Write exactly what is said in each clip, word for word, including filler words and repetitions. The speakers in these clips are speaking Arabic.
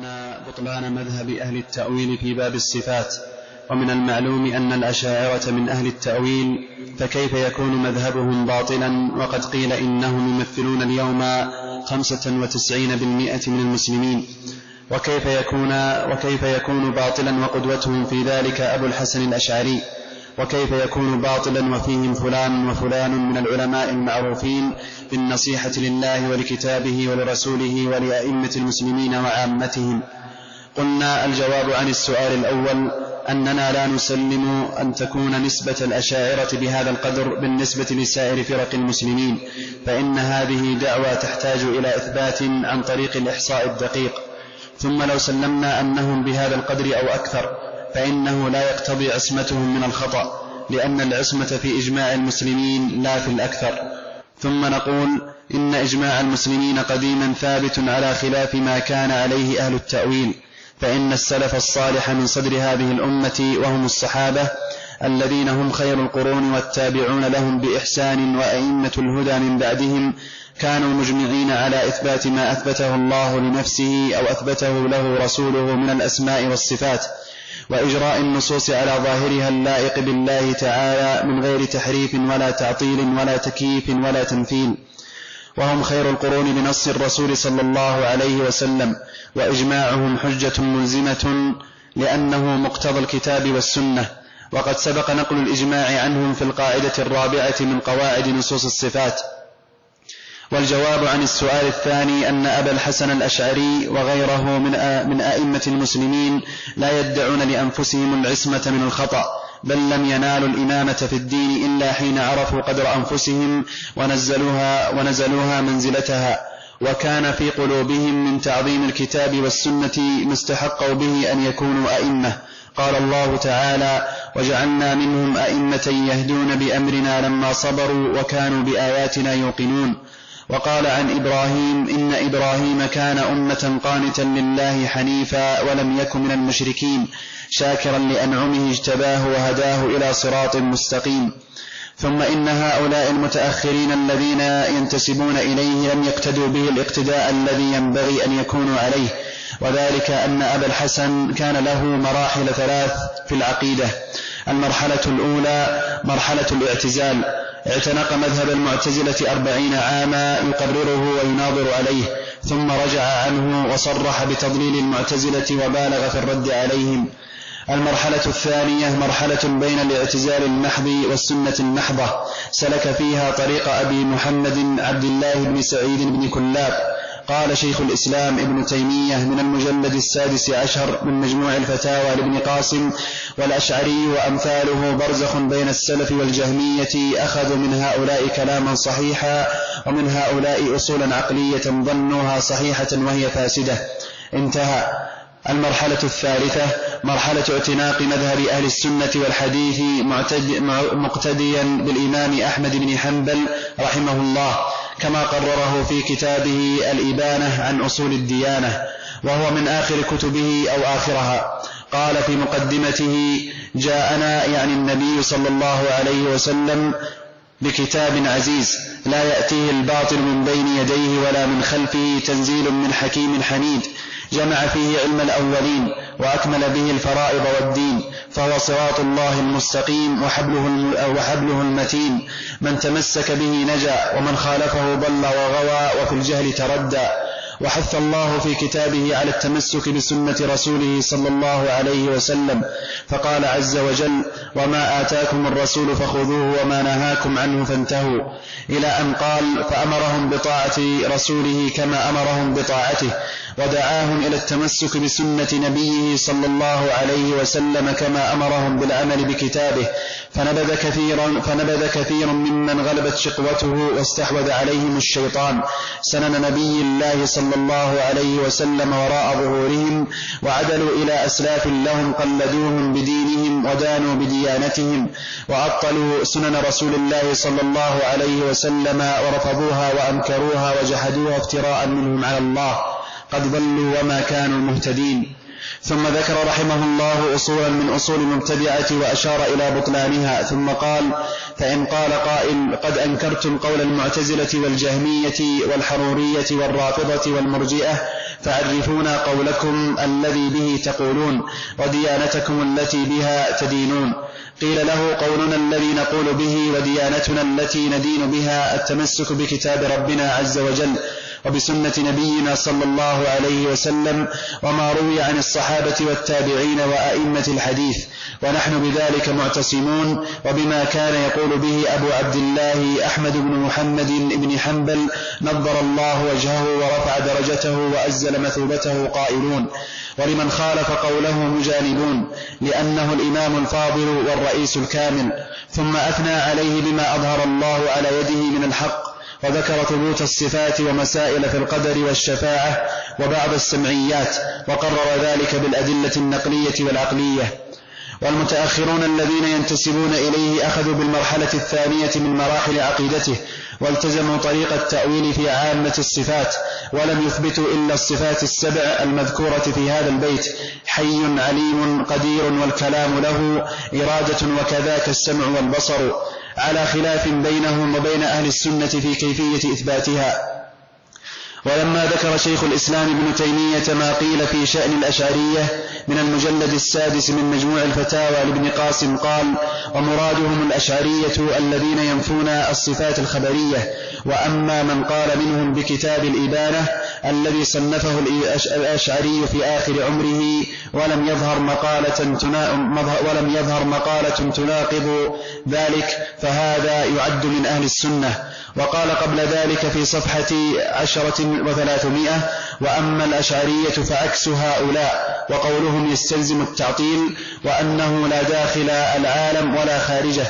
ذكرنا بطلان مذهب أهل التأويل في باب الصفات، ومن المعلوم أن الأشاعرة من أهل التأويل، فكيف يكون مذهبهم باطلا وقد قيل إنهم يمثلون اليوم خمسة وتسعين بالمئة من المسلمين؟ وكيف يكون, وكيف يكون باطلا وقدوتهم في ذلك أبو الحسن الأشعري؟ وكيف يكون باطلا وفيهم فلان وفلان من العلماء المعروفين بالنصيحة لله ولكتابه ولرسوله ولأئمة المسلمين وعامتهم؟ قلنا الجواب عن السؤال الأول أننا لا نسلم أن تكون نسبة الأشاعرة بهذا القدر بالنسبة لسائر فرق المسلمين، فإن هذه دعوة تحتاج إلى إثبات عن طريق الإحصاء الدقيق. ثم لو سلمنا أنهم بهذا القدر أو أكثر فإنه لا يقتضي عصمتهم من الخطأ، لأن العصمة في إجماع المسلمين لا في الأكثر. ثم نقول إن إجماع المسلمين قديما ثابت على خلاف ما كان عليه أهل التأويل، فإن السلف الصالح من صدر هذه الأمة وهم الصحابة الذين هم خير القرون والتابعون لهم بإحسان وأئمة الهدى من بعدهم كانوا مجمعين على إثبات ما أثبته الله لنفسه أو أثبته له رسوله من الأسماء والصفات، وإجراء النصوص على ظاهرها اللائق بالله تعالى من غير تحريف ولا تعطيل ولا تكييف ولا تمثيل. وهم خير القرون بنص الرسول صلى الله عليه وسلم، وإجماعهم حجة ملزمة لأنه مقتضى الكتاب والسنة، وقد سبق نقل الإجماع عنهم في القاعدة الرابعة من قواعد نصوص الصفات. والجواب عن السؤال الثاني أن أبا الحسن الأشعري وغيره من أئمة المسلمين لا يدعون لأنفسهم العصمة من الخطأ، بل لم ينالوا الإمامة في الدين إلا حين عرفوا قدر أنفسهم ونزلوها, ونزلوها منزلتها، وكان في قلوبهم من تعظيم الكتاب والسنة ما استحقوا به أن يكونوا أئمة. قال الله تعالى: وجعلنا منهم أئمة يهدون بأمرنا لما صبروا وكانوا بآياتنا يوقنون. وقال عن إبراهيم: إن إبراهيم كان أمة قانتا لله حنيفا ولم يكن من المشركين شاكرا لأنعمه اجتباه وهداه إلى صراط مستقيم. ثم إن هؤلاء المتأخرين الذين ينتسبون إليه لم يقتدوا به الاقتداء الذي ينبغي أن يكونوا عليه، وذلك أن أبا الحسن كان له مراحل ثلاث في العقيدة. المرحلة الأولى مرحلة الاعتزال، اعتنق مذهب المعتزلة أربعين عاما يقرره ويناظر عليه، ثم رجع عنه وصرح بتضليل المعتزلة وبالغ في الرد عليهم. المرحلة الثانية مرحلة بين الاعتزال المحض والسنة المحضة، سلك فيها طريق أبي محمد عبد الله بن سعيد بن كلاب. قال شيخ الإسلام ابن تيمية من المجلد السادس عشر من مجموع الفتاوى لابن قاسم: والأشعري وأمثاله برزخ بين السلف والجهمية، أخذوا من هؤلاء كلاما صحيحا ومن هؤلاء أصولا عقلية ظنوها صحيحة وهي فاسدة. انتهى. المرحلة الثالثة مرحلة اعتناق مذهب أهل السنة والحديث مقتديا بالإمام أحمد بن حنبل رحمه الله، كما قرره في كتابه الإبانة عن أصول الديانة، وهو من آخر كتبه أو آخرها. قال في مقدمته: جاءنا يعني النبي صلى الله عليه وسلم بكتاب عزيز لا يأتيه الباطل من بين يديه ولا من خلفه، تنزيل من حكيم حميد، جمع فيه علم الأولين وأكمل به الفرائض والدين، فهو صراط الله المستقيم وحبله, وحبله المتين، من تمسك به نجا ومن خالفه ضل وغوى وفي الجهل تردى. وحث الله في كتابه على التمسك بسنة رسوله صلى الله عليه وسلم، فقال عز وجل: وما آتاكم الرسول فخذوه وما نهاكم عنه فانتهوا، إلى أن قال: فأمرهم بطاعة رسوله كما أمرهم بطاعته، ودعاهم إلى التمسك بسنة نبيه صلى الله عليه وسلم كما أمرهم بالعمل بكتابه. فنبذ كثيرا, فنبذ كثير ممن غلبت شقوته واستحوذ عليهم الشيطان سنن نبي الله صلى الله عليه وسلم وراء ظهورهم، وعدلوا إلى أسلاف لهم قلدوهم بدينهم ودانوا بديانتهم، وعطلوا سنن رسول الله صلى الله عليه وسلم ورفضوها وأنكروها وجحدوها افتراء منهم على الله، قد ضلوا وما كانوا مهتدين. ثم ذكر رحمه الله أصولا من أصول المبتدعة وأشار إلى بطلانها، ثم قال: فإن قال قائل: قد أنكرتم قول المعتزلة والجهمية والحرورية والرافضة والمرجئة، فعرفونا قولكم الذي به تقولون وديانتكم التي بها تدينون. قيل له: قولنا الذي نقول به وديانتنا التي ندين بها التمسك بكتاب ربنا عز وجل وبسنة نبينا صلى الله عليه وسلم وما روي عن الصحابة والتابعين وأئمة الحديث، ونحن بذلك معتصمون، وبما كان يقول به أبو عبد الله أحمد بن محمد بن حنبل نظر الله وجهه ورفع درجته وأزل مثوبته قائلون، ولمن خالف قوله مجانبون، لأنه الإمام الفاضل والرئيس الكامل. ثم أثنى عليه بما أظهر الله على يده من الحق، وذكر ثبوت الصفات ومسائل في القدر والشفاعة وبعض السمعيات، وقرر ذلك بالأدلة النقلية والعقلية. والمتأخرون الذين ينتسبون إليه أخذوا بالمرحلة الثانية من مراحل عقيدته، والتزموا طريق التأويل في عامة الصفات، ولم يثبتوا إلا الصفات السبع المذكورة في هذا البيت: حي عليم قدير والكلام له إرادة وكذاك السمع والبصر، على خلاف بينهم وبين أهل السنة في كيفية إثباتها. ولما ذكر شيخ الإسلام ابن تيمية ما قيل في شأن الأشعرية من المجلد السادس من مجموع الفتاوى لابن قاسم قال: ومرادهم الأشعرية الذين ينفون الصفات الخبرية. وأما من قال منهم بكتاب الإبانة الذي صنفه الأشعري في آخر عمره ولم يظهر مقالة ولم يظهر مقالة تناقض ذلك، فهذا يعد من أهل السنة. وقال قبل ذلك في صفحة عشرة وثلاثمائة: وأما الأشعرية فعكس هؤلاء، وقولهم يستلزم التعطيل، وأنه لا داخل العالم ولا خارجه،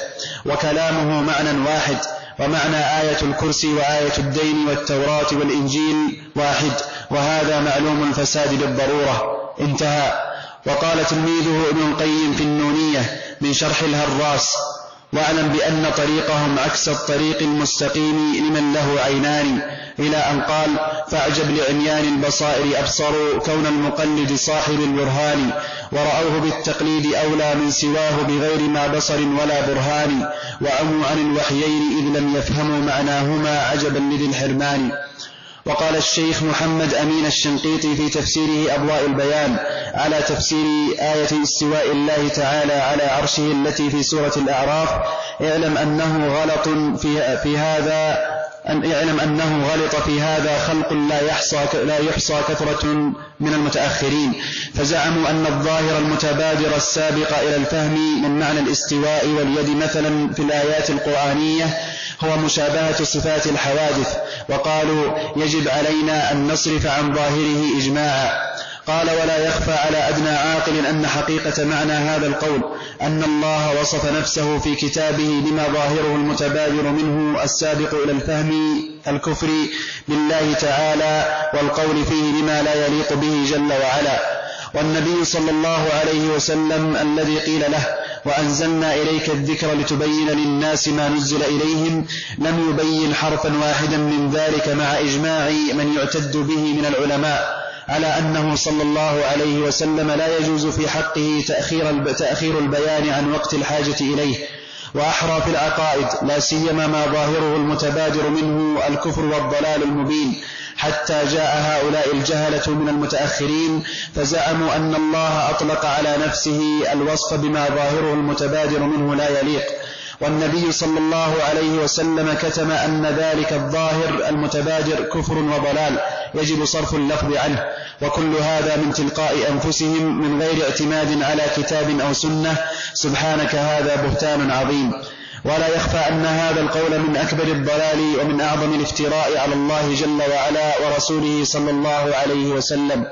وكلامه معنى واحد، ومعنى آية الكرسي وآية الدين والتوراة والإنجيل واحد، وهذا معلوم الفساد بالضرورة. انتهى. وقال تلميذه ابن القيم في النونية من شرح الهراس: واعلم بأن طريقهم عكس الطريق المستقيم لمن له عينان، إلى أن قال: فاعجب لعميان البصائر أبصروا كون المقلد صاحب البرهان، ورأوه بالتقليد أولى من سواه بغير ما بصر ولا برهان، وعموا عن الوحيين إذ لم يفهموا معناهما عجبا لذي الحرمان. وقال الشيخ محمد أمين الشنقيطي في تفسيره أضواء البيان على تفسير آية استواء الله تعالى على عرشه التي في سورة الأعراف: اعلم أنه غلط في, في هذا أن اعلم أنه غلط في هذا خلق لا يحصى, لا يحصى كثرة من المتأخرين، فزعموا أن الظاهر المتبادر السابق إلى الفهم من معنى الاستواء واليد مثلا في الآيات القرآنية هو مشابهة صفات الحوادث، وقالوا يجب علينا أن نصرف عن ظاهره إجماعا. قال: ولا يخفى على أدنى عاقل أن حقيقة معنى هذا القول أن الله وصف نفسه في كتابه بما ظاهره المتبادر منه السابق إلى الفهم الكفر بالله تعالى والقول فيه بما لا يليق به جل وعلا. والنبي صلى الله عليه وسلم الذي قيل له: وأنزلنا إليك الذكر لتبين للناس ما نزل إليهم، لم يبين حرفا واحدا من ذلك مع إجماع من يعتد به من العلماء على أنه صلى الله عليه وسلم لا يجوز في حقه تأخير, تأخير البيان عن وقت الحاجة إليه. وأحرى في العقائد لا سيما ما ظاهره المتبادر منه الكفر والضلال المبين، حتى جاء هؤلاء الجهلة من المتأخرين فزعموا أن الله أطلق على نفسه الوصف بما ظاهره المتبادر منه لا يليق، والنبي صلى الله عليه وسلم كتم أن ذلك الظاهر المتبادر كفر وضلال يجب صرف اللفظ عنه، وكل هذا من تلقاء أنفسهم من غير اعتماد على كتاب أو سنة. سبحانك، هذا بهتان عظيم. ولا يخفى أن هذا القول من أكبر الضلال ومن أعظم الافتراء على الله جل وعلا ورسوله صلى الله عليه وسلم.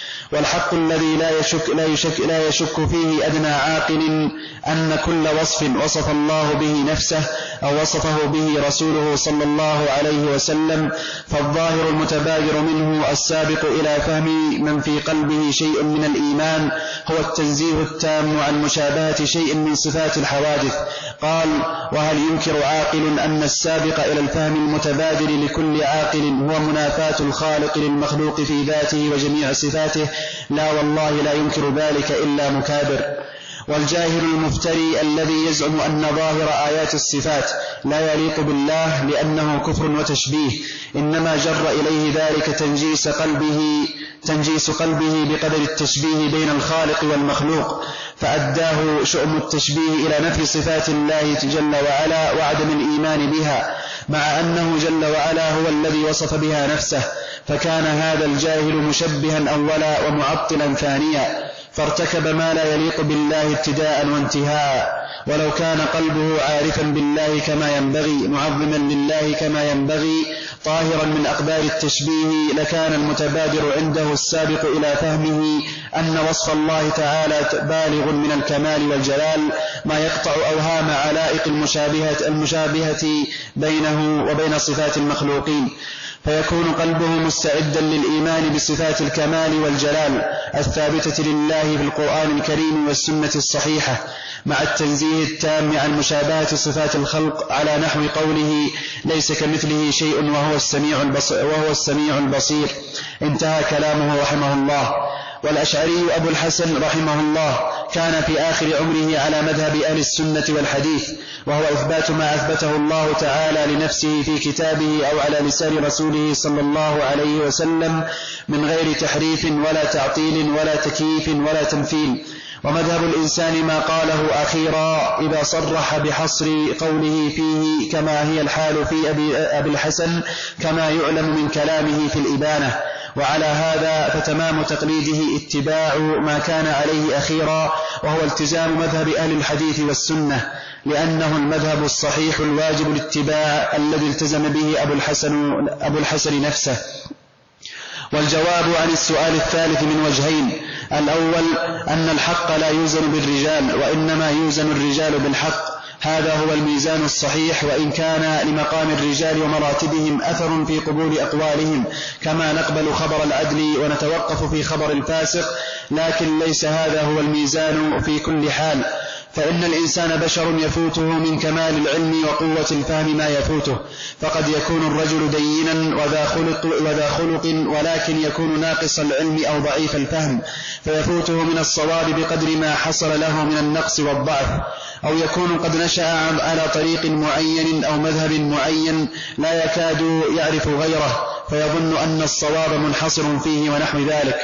والحق الذي لا يشك, لا يشك, لا يشك فيه أدنى عاقل أن كل وصف وصف الله به نفسه أو وصفه به رسوله صلى الله عليه وسلم فالظاهر المتبادر منه السابق إلى فهم من في قلبه شيء من الإيمان هو التنزيه التام عن مشابهة شيء من صفات الحوادث. قال: وهل ينكر عاقل أن السابق إلى الفهم المتبادر لكل عاقل هو منافاة الخالق للمخلوق في ذاته وجميع صفاته لا والله لا ينكر ذلك إلا مكابر. والجاهل المفتري الذي يزعم أن ظاهر آيات الصفات لا يليق بالله لأنه كفر وتشبيه، إنما جر إليه ذلك تنجيس قلبه, تنجيس قلبه بقدر التشبيه بين الخالق والمخلوق، فأداه شؤم التشبيه إلى نفي صفات الله جل وعلا وعدم الإيمان بها، مع أنه جل وعلا هو الذي وصف بها نفسه، فكان هذا الجاهل مشبها أولا ومعطلا ثانيا، فارتكب ما لا يليق بالله ابتداء وانتهاء. ولو كان قلبه عارفا بالله كما ينبغي، معظما لله كما ينبغي، طاهرا من أقدار التشبيه، لكان المتبادر عنده السابق إلى فهمه أن وصف الله تعالى بالغ من الكمال والجلال ما يقطع أوهام علائق المشابهة, المشابهة بينه وبين صفات المخلوقين، فيكون قلبه مستعدا للإيمان بصفات الكمال والجلال الثابتة لله في القرآن الكريم والسنة الصحيحة، مع التنزيه التام عن مشابهة صفات الخلق، على نحو قوله ليس كمثله شيء وهو السميع البصير, وهو السميع البصير. انتهى كلامه رحمه الله. والأشعري أبو الحسن رحمه الله كان في آخر عمره على مذهب أهل السنة والحديث، وهو إثبات ما أثبته الله تعالى لنفسه في كتابه أو على لسان رسوله صلى الله عليه وسلم من غير تحريف ولا تعطيل ولا تكييف ولا تمثيل. ومذهب الإنسان ما قاله أخيرا إذا صرح بحصر قوله فيه، كما هي الحال في أبي الحسن كما يعلم من كلامه في الإبانة. وعلى هذا فتمام تقليده اتباع ما كان عليه أخيرا، وهو التزام مذهب أهل الحديث والسنة، لأنه المذهب الصحيح الواجب الاتباع الذي التزم به أبو الحسن, أبو الحسن نفسه. والجواب عن السؤال الثالث من وجهين: الأول أن الحق لا يوزن بالرجال، وإنما يوزن الرجال بالحق، هذا هو الميزان الصحيح، وإن كان لمقام الرجال ومراتبهم أثر في قبول أقوالهم، كما نقبل خبر العدل ونتوقف في خبر الفاسق، لكن ليس هذا هو الميزان في كل حال، فإن الإنسان بشر يفوته من كمال العلم وقوة الفهم ما يفوته، فقد يكون الرجل دينا وذا خلق, وذا خلق ولكن يكون ناقص العلم أو ضعيف الفهم، فيفوته من الصواب بقدر ما حصل له من النقص والضعف، أو يكون قد نشأ على طريق معين أو مذهب معين لا يكاد يعرف غيره، فيظن أن الصواب منحصر فيه ونحو ذلك.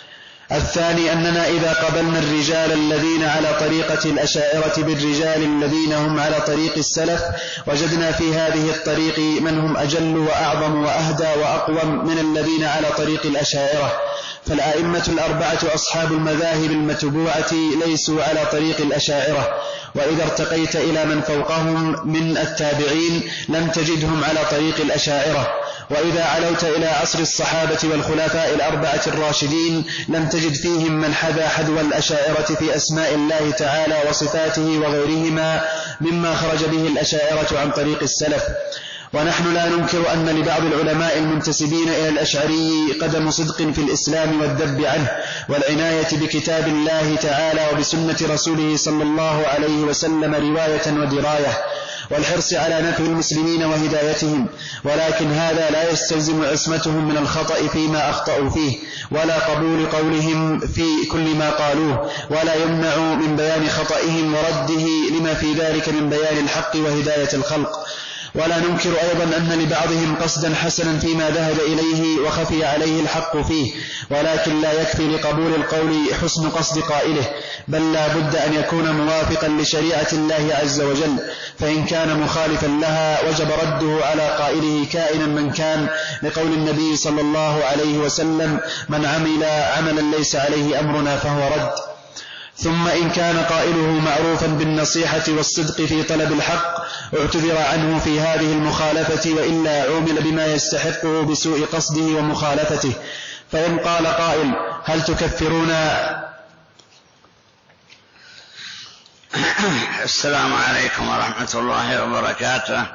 الثاني أننا إذا قبلنا الرجال الذين على طريقة الأشاعرة بالرجال الذين هم على طريق السلف، وجدنا في هذه الطريق من هم أجل وأعظم وأهدى وأقوم من الذين على طريق الأشاعرة، فالآئمة الأربعة أصحاب المذاهب المتبوعة ليسوا على طريق الأشاعرة، وإذا ارتقيت إلى من فوقهم من التابعين لم تجدهم على طريق الأشاعرة، وإذا علوت إلى عصر الصحابة والخلفاء الأربعة الراشدين لم تجد فيهم من حذا حذو الأشاعرة في أسماء الله تعالى وصفاته وغيرهما مما خرج به الأشاعرة عن طريق السلف. ونحن لا ننكر أن لبعض العلماء المنتسبين إلى الأشعري قدم صدق في الإسلام والذب عنه والعناية بكتاب الله تعالى وبسنة رسوله صلى الله عليه وسلم رواية ودراية، والحرص على نفع المسلمين وهدايتهم، ولكن هذا لا يستلزم عصمتهم من الخطأ فيما أخطأوا فيه، ولا قبول قولهم في كل ما قالوه، ولا يمنع من بيان خطئهم ورده لما في ذلك من بيان الحق وهداية الخلق. ولا ننكر أيضا أن لبعضهم قصدا حسنا فيما ذهب إليه وخفي عليه الحق فيه، ولكن لا يكفي لقبول القول حسن قصد قائله، بل لا بد أن يكون موافقا لشريعة الله عز وجل، فإن كان مخالفا لها وجب رده على قائله كائنا من كان، لقول النبي صلى الله عليه وسلم: من عمل عملا ليس عليه أمرنا فهو رد. ثم إن كان قائله معروفا بالنصيحة والصدق في طلب الحق اعتذر عنه في هذه المخالفة، وإلا عومل بما يستحقه بسوء قصده ومخالفته. فإن قال قائل: هل تكفرون؟ السلام عليكم ورحمة الله وبركاته.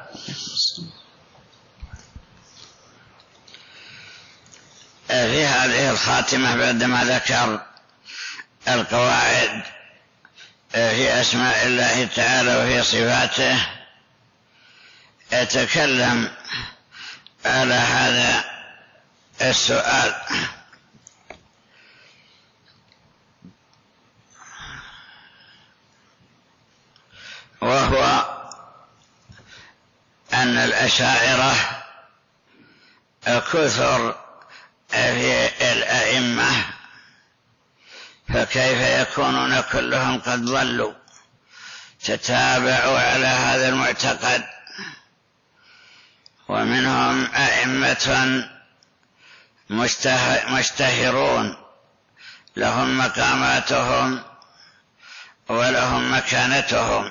في هذه الخاتمة بعدما ذكر القواعد في أسماء الله تعالى وفي صفاته يتكلم على هذا السؤال: وهو أن الأشاعرة كثر في الأئمة، فكيف يكونون كلهم قد ضلوا؟ تتابعوا على هذا المعتقد، ومنهم أئمة مشتهرون لهم مقاماتهم ولهم مكانتهم،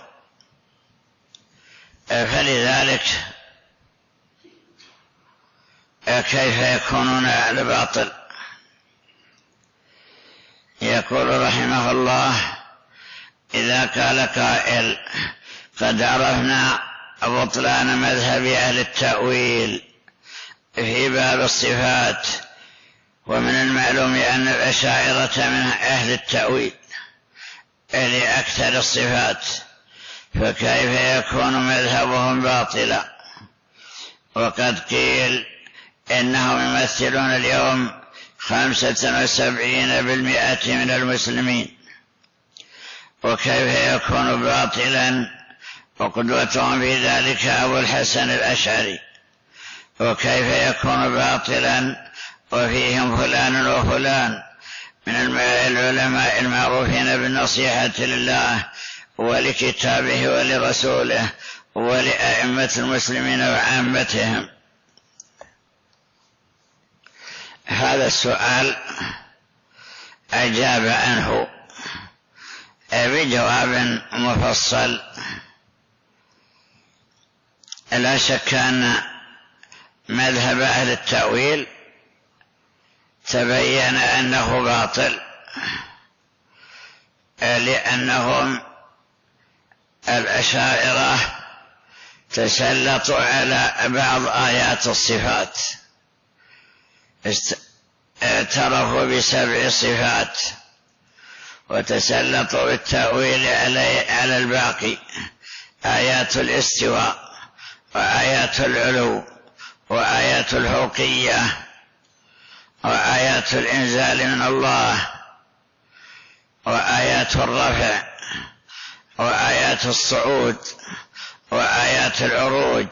فلذلك كيف يكونون على باطل؟ يقول رحمه الله: إذا قال قائل: قد عرفنا بطلان مذهب أهل التأويل في باب الصفات، ومن المعلوم أن الأشاعرة من أهل التأويل لأكثر الصفات، فكيف يكون مذهبهم باطلا؟ وقد قيل إنهم يمثلون اليوم خمسة وسبعين بالمئة من المسلمين، وكيف يكون باطلا؟ وقدوتهم في ذلك أبو الحسن الأشعري. وكيف يكون باطلا وفيهم فلان وفلان من العلماء المعروفين بالنصيحة لله ولكتابه ولرسوله ولأئمة المسلمين وعامتهم؟ هذا السؤال أجاب عنه بجواب مفصل. لا شك أن مذهب أهل التأويل تبين أنه باطل، لأنهم الأشاعرة تسلطوا على بعض آيات الصفات، اعترفوا بسبع صفات وتسلطوا بالتأويل على الباقي: آيات الاستواء، وآيات العلو، وآيات الفوقية، وآيات الإنزال من الله، وآيات الرفع، وآيات الصعود، وآيات العروج،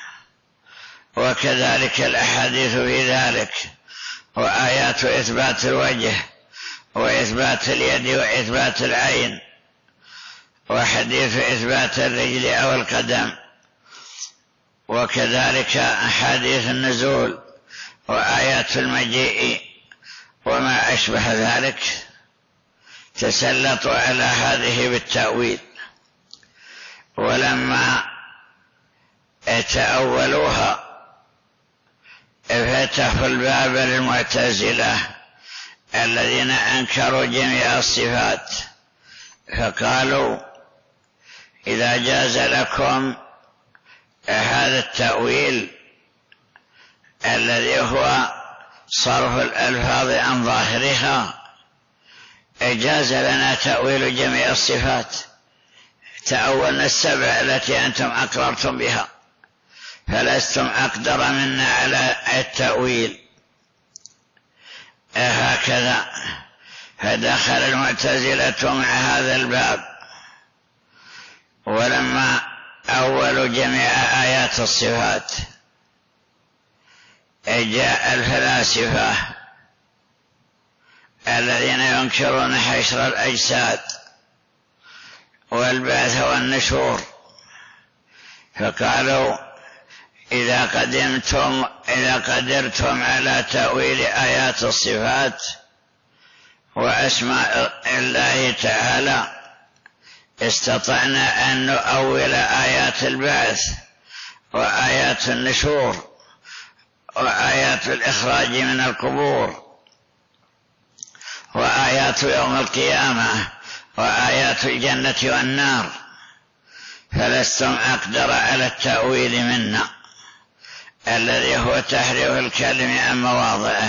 وكذلك الأحاديث في ذلك، وآيات إثبات الوجه وإثبات اليد وإثبات العين، وحديث إثبات الرجل أو القدم، وكذلك حديث النزول، وآيات المجيء وما أشبه ذلك. تسلطوا على هذه بالتأويل، ولما تأولوها فتحوا الباب للمعتزلة الذين أنكروا جميع الصفات، فقالوا: إذا جاز لكم هذا التأويل الذي هو صرف الألفاظ عن ظاهرها، جاز لنا تأويل جميع الصفات، تأولنا السبع التي أنتم أقررتم بها، فلستم أقدر منا على التأويل. هكذا فدخل المعتزلة مع هذا الباب، ولما أولوا جميع آيات الصفات جاء الفلاسفة الذين ينكرون حشر الأجساد والبعث والنشور، فقالوا: إذا قدمتم إذا قدرتم على تأويل آيات الصفات وأسماء الله تعالى، استطعنا أن نؤول آيات البعث وآيات النشور وآيات الإخراج من القبور وآيات يوم القيامة وآيات الجنة والنار، فلستم أقدر على التأويل منا، الذي هو تحريف الكلم عن مواضعه.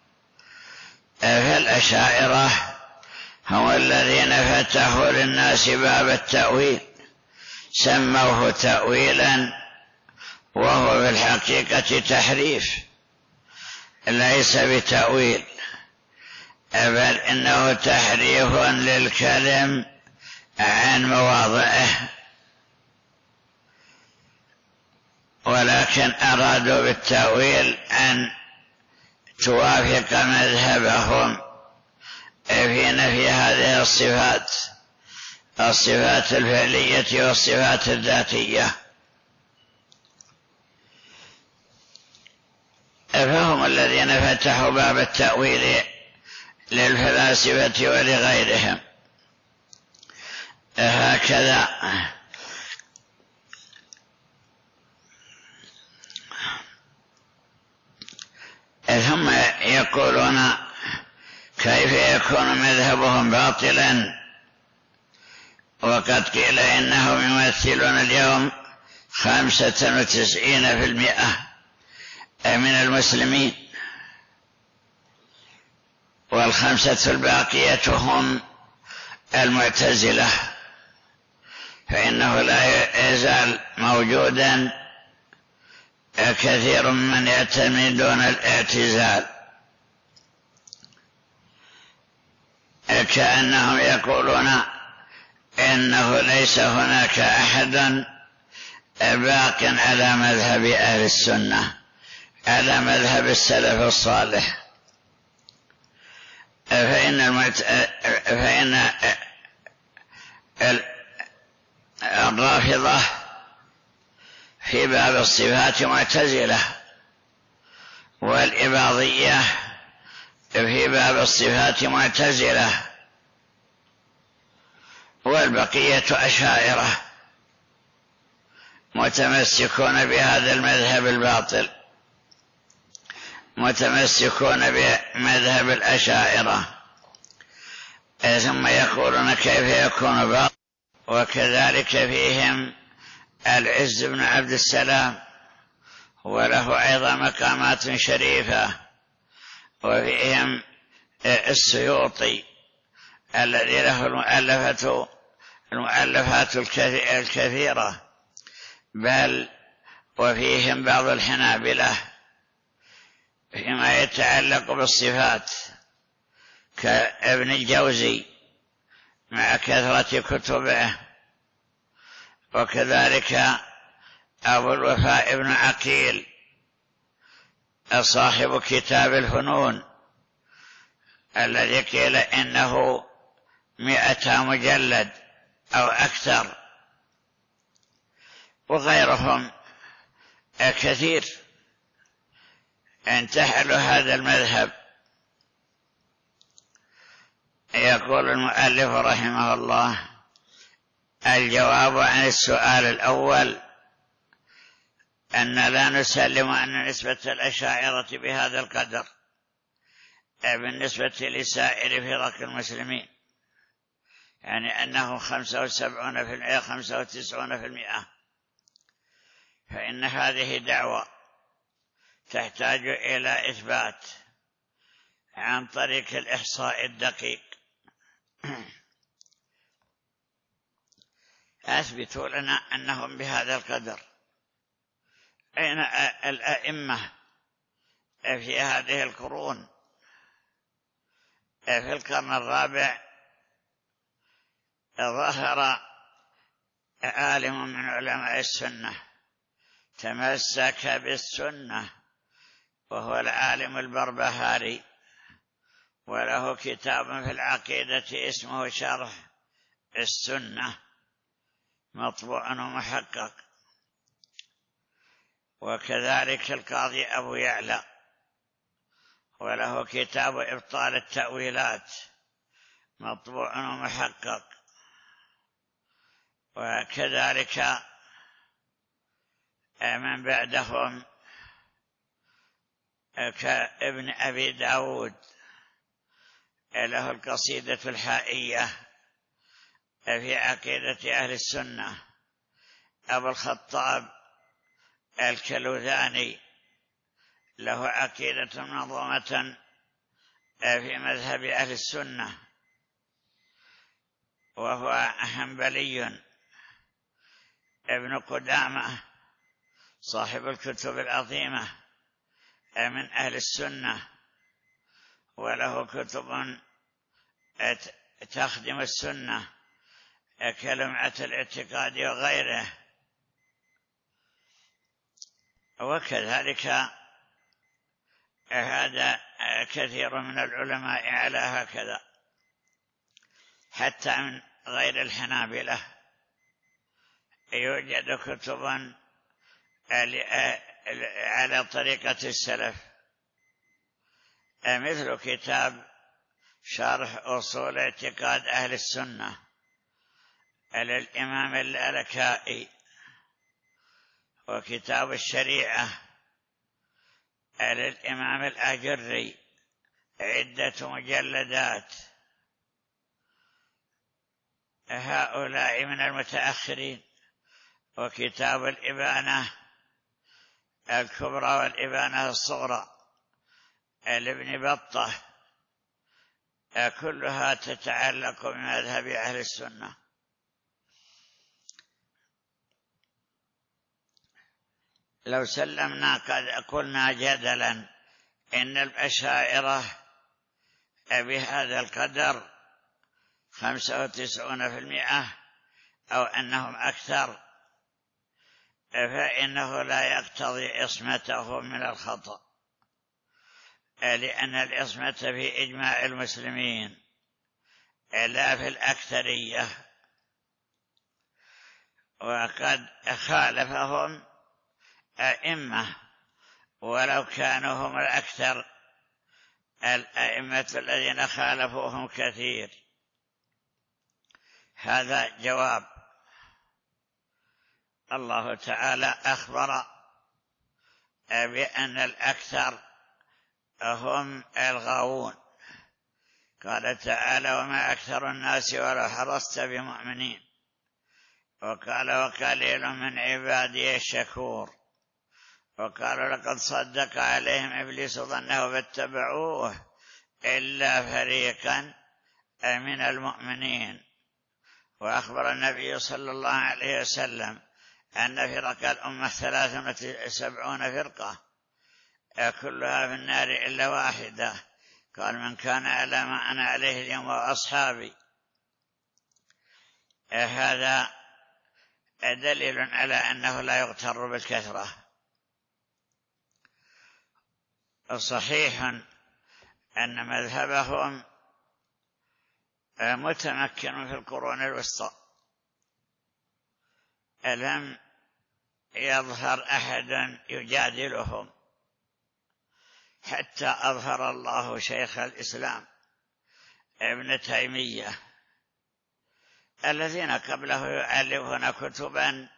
فالأشاعرة هم الذين فتحوا للناس باب التأويل، سموه تأويلا وهو في الحقيقة تحريف، ليس بتأويل، بل إنه تحريف للكلم عن مواضعه. ولكن أرادوا بالتأويل أن توافق مذهبهم في نفي هذه الصفات، الصفات الفعلية والصفات الذاتية. فهم الذين فتحوا باب التأويل للفلاسفة ولغيرهم. هكذا ثم يقولون كيف يكون مذهبهم باطلا وقد قيل إنهم يمثلون اليوم خمسة وتسعين في المئة من المسلمين، والخمسة الباقية هم المعتزلة، فإنه لا يزال موجودا كثير من يعتمدون الاعتزال، كأنهم يقولون إنه ليس هناك أحد باق على مذهب أهل السنة، على مذهب السلف الصالح. فإن, المعت... فإن الرافضة في باب الصفات معتزلة، والإباضية في باب الصفات معتزلة، والبقية أشاعرة متمسكون بهذا المذهب الباطل، متمسكون بمذهب الأشاعرة. ثم يقولون كيف يكون باطل، وكذلك فيهم العز بن عبد السلام، وله أيضا مقامات شريفة، وفيهم السيوطي الذي له المؤلفات المؤلفات الكثيرة، بل وفيهم بعض الحنابلة فيما يتعلق بالصفات كابن الجوزي مع كثرة كتبه، وكذلك أبو الوفاء ابن عقيل صاحب كتاب الفنون الذي قيل إنه مئة مجلد أو أكثر، وغيرهم كثير انتحلوا هذا المذهب. يقول المؤلف رحمه الله: الجواب عن السؤال الأول أن لا نسلم أن نسبة الأشاعرة بهذا القدر بالنسبة لسائر فرق المسلمين، يعني أنه خمسة وسبعون في المئة خمسة وتسعون في المئة، فإن هذه دعوة تحتاج إلى إثبات عن طريق الإحصاء الدقيق. أثبتوا لنا أنهم بهذا القدر. أين الأئمة في هذه القرون؟ في القرن الرابع ظهر عالم من علماء السنة تمسك بالسنة، وهو العالم البربهاري، وله كتاب في العقيدة اسمه شرح السنة مطبوع ومحقق. وكذلك القاضي أبو يعلى، وله كتاب إبطال التأويلات مطبوع ومحقق. وكذلك من بعدهم كابن أبي داود له القصيدة الحائية في عقيدة أهل السنة. أبو الخطاب الكلوذاني له عقيدة منظومة في مذهب أهل السنة، وهو حنبلي. ابن قدامة صاحب الكتب العظيمة من أهل السنة، وله كتب تخدم السنة كلمعة الاعتقاد وغيره. وكذلك هذا كثير من العلماء على هكذا، حتى من غير الحنابلة يوجد كتبا على طريقة السلف، مثل كتاب شرح أصول اعتقاد أهل السنة على الإمام اللالكائي، وكتاب الشريعة على الإمام الآجري عدة مجلدات. هؤلاء من المتأخرين. وكتاب الإبانة الكبرى والإبانة الصغرى لابن بطة، كلها تتعلق بمذهب أهل السنة. لو سلمنا قد قلنا جدلا إن الأشاعرة بهذا القدر خمسة وتسعون في المئة أو أنهم أكثر، فإنه لا يقتضي عصمتهم من الخطأ، لأن العصمة في إجماع المسلمين لا في الأكثرية، وقد خالفهم أئمة ولو كانوا هم الأكثر، الأئمة الذين خالفوهم كثير. هذا جواب. الله تعالى أخبر بأن الأكثر هم الغاوون، قال تعالى: وما أكثر الناس ولو حرصت بمؤمنين. وقال: وقليل من عبادي الشكور. وقالوا: لقد صدق عليهم إبليس ظنه فاتبعوه إلا فريقا من المؤمنين. وأخبر النبي صلى الله عليه وسلم أن فرق الأمة ثلاث وسبعون فرقة كلها في النار إلا واحدة، قال: من كان على ما أنا عليه اليوم وأصحابي. هذا دليل على أنه لا يغتر بالكثرة. صحيح أن مذهبهم متمكن في القرون الوسطى، ألم يظهر أحد يجادلهم حتى أظهر الله شيخ الإسلام ابن تيمية، الذين قبله يؤلفون كتبا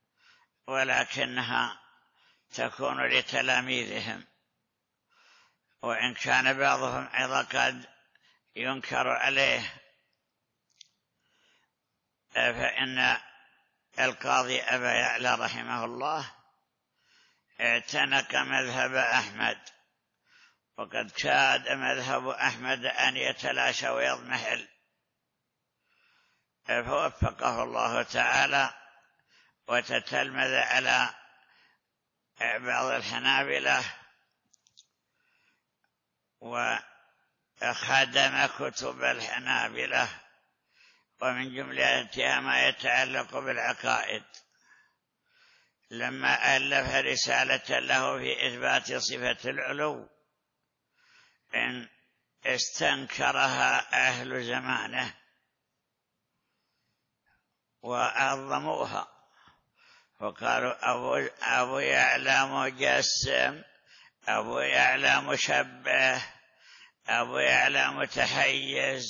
ولكنها تكون لتلاميذهم، وإن كان بعضهم أيضا قد ينكر عليه. فإن القاضي أبا يعلى رحمه الله اعتنق مذهب أحمد، وقد كاد مذهب أحمد أن يتلاشى ويضمحل، فوفقه الله تعالى وتتلمذ على بعض الحنابلة وخدم كتب الحنابلة، ومن جملتها ما يتعلق بالعقائد. لما ألف رسالة له في إثبات صفة العلو إن استنكرها أهل زمانه وعظموها، وقالوا: أبو, أبو يعلى مجسم، أبو يعلى مشبه، أبو يعلى متحيز.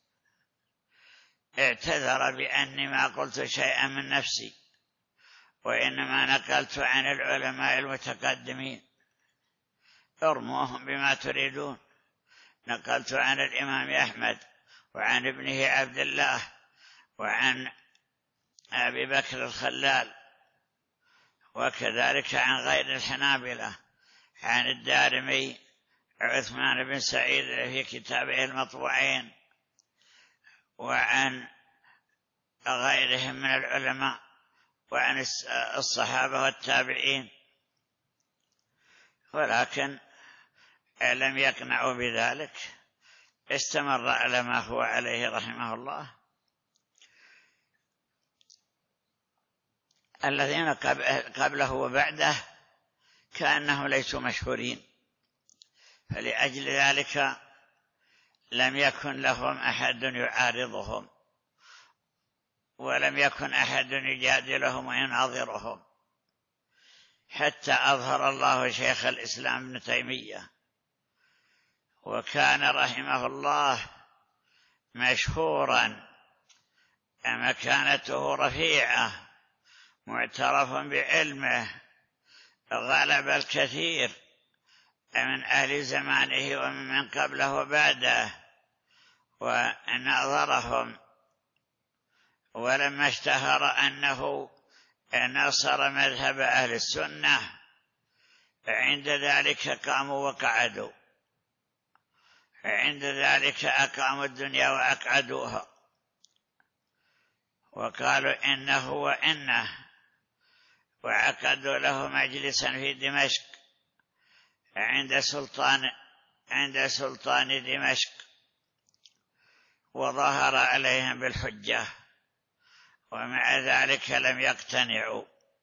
اعتذر بأني ما قلت شيئا من نفسي، وإنما نقلت عن العلماء المتقدمين، ارموهم بما تريدون. نقلت عن الإمام أحمد وعن ابنه عبد الله وعن أبي بكر الخلال، وكذلك عن غير الحنابلة، عن الدارمي عثمان بن سعيد في كتابه المطبوعين، وعن غيرهم من العلماء، وعن الصحابة والتابعين، ولكن لم يقنعوا بذلك، استمر على ما هو عليه رحمه الله. الذين قبله وبعده كأنهم ليسوا مشهورين، فلأجل ذلك لم يكن لهم أحد يعارضهم، ولم يكن أحد يجادلهم ويناظرهم، حتى أظهر الله شيخ الإسلام ابن تيمية، وكان رحمه الله مشهورا، مكانته رفيعة، معترف بعلمه، غلب الكثير من أهل زمانه ومن قبله وبعده وناظرهم، ولما اشتهر أنه نصر مذهب أهل السنة عند ذلك قاموا وقعدوا، عند ذلك أقاموا الدنيا وأقعدوها، وقالوا إنه وإنه، وعقدوا له مجلسا في دمشق عند سلطان عند سلطان دمشق، وظهر عليهم بالحجة، ومع ذلك لم يقتنعوا.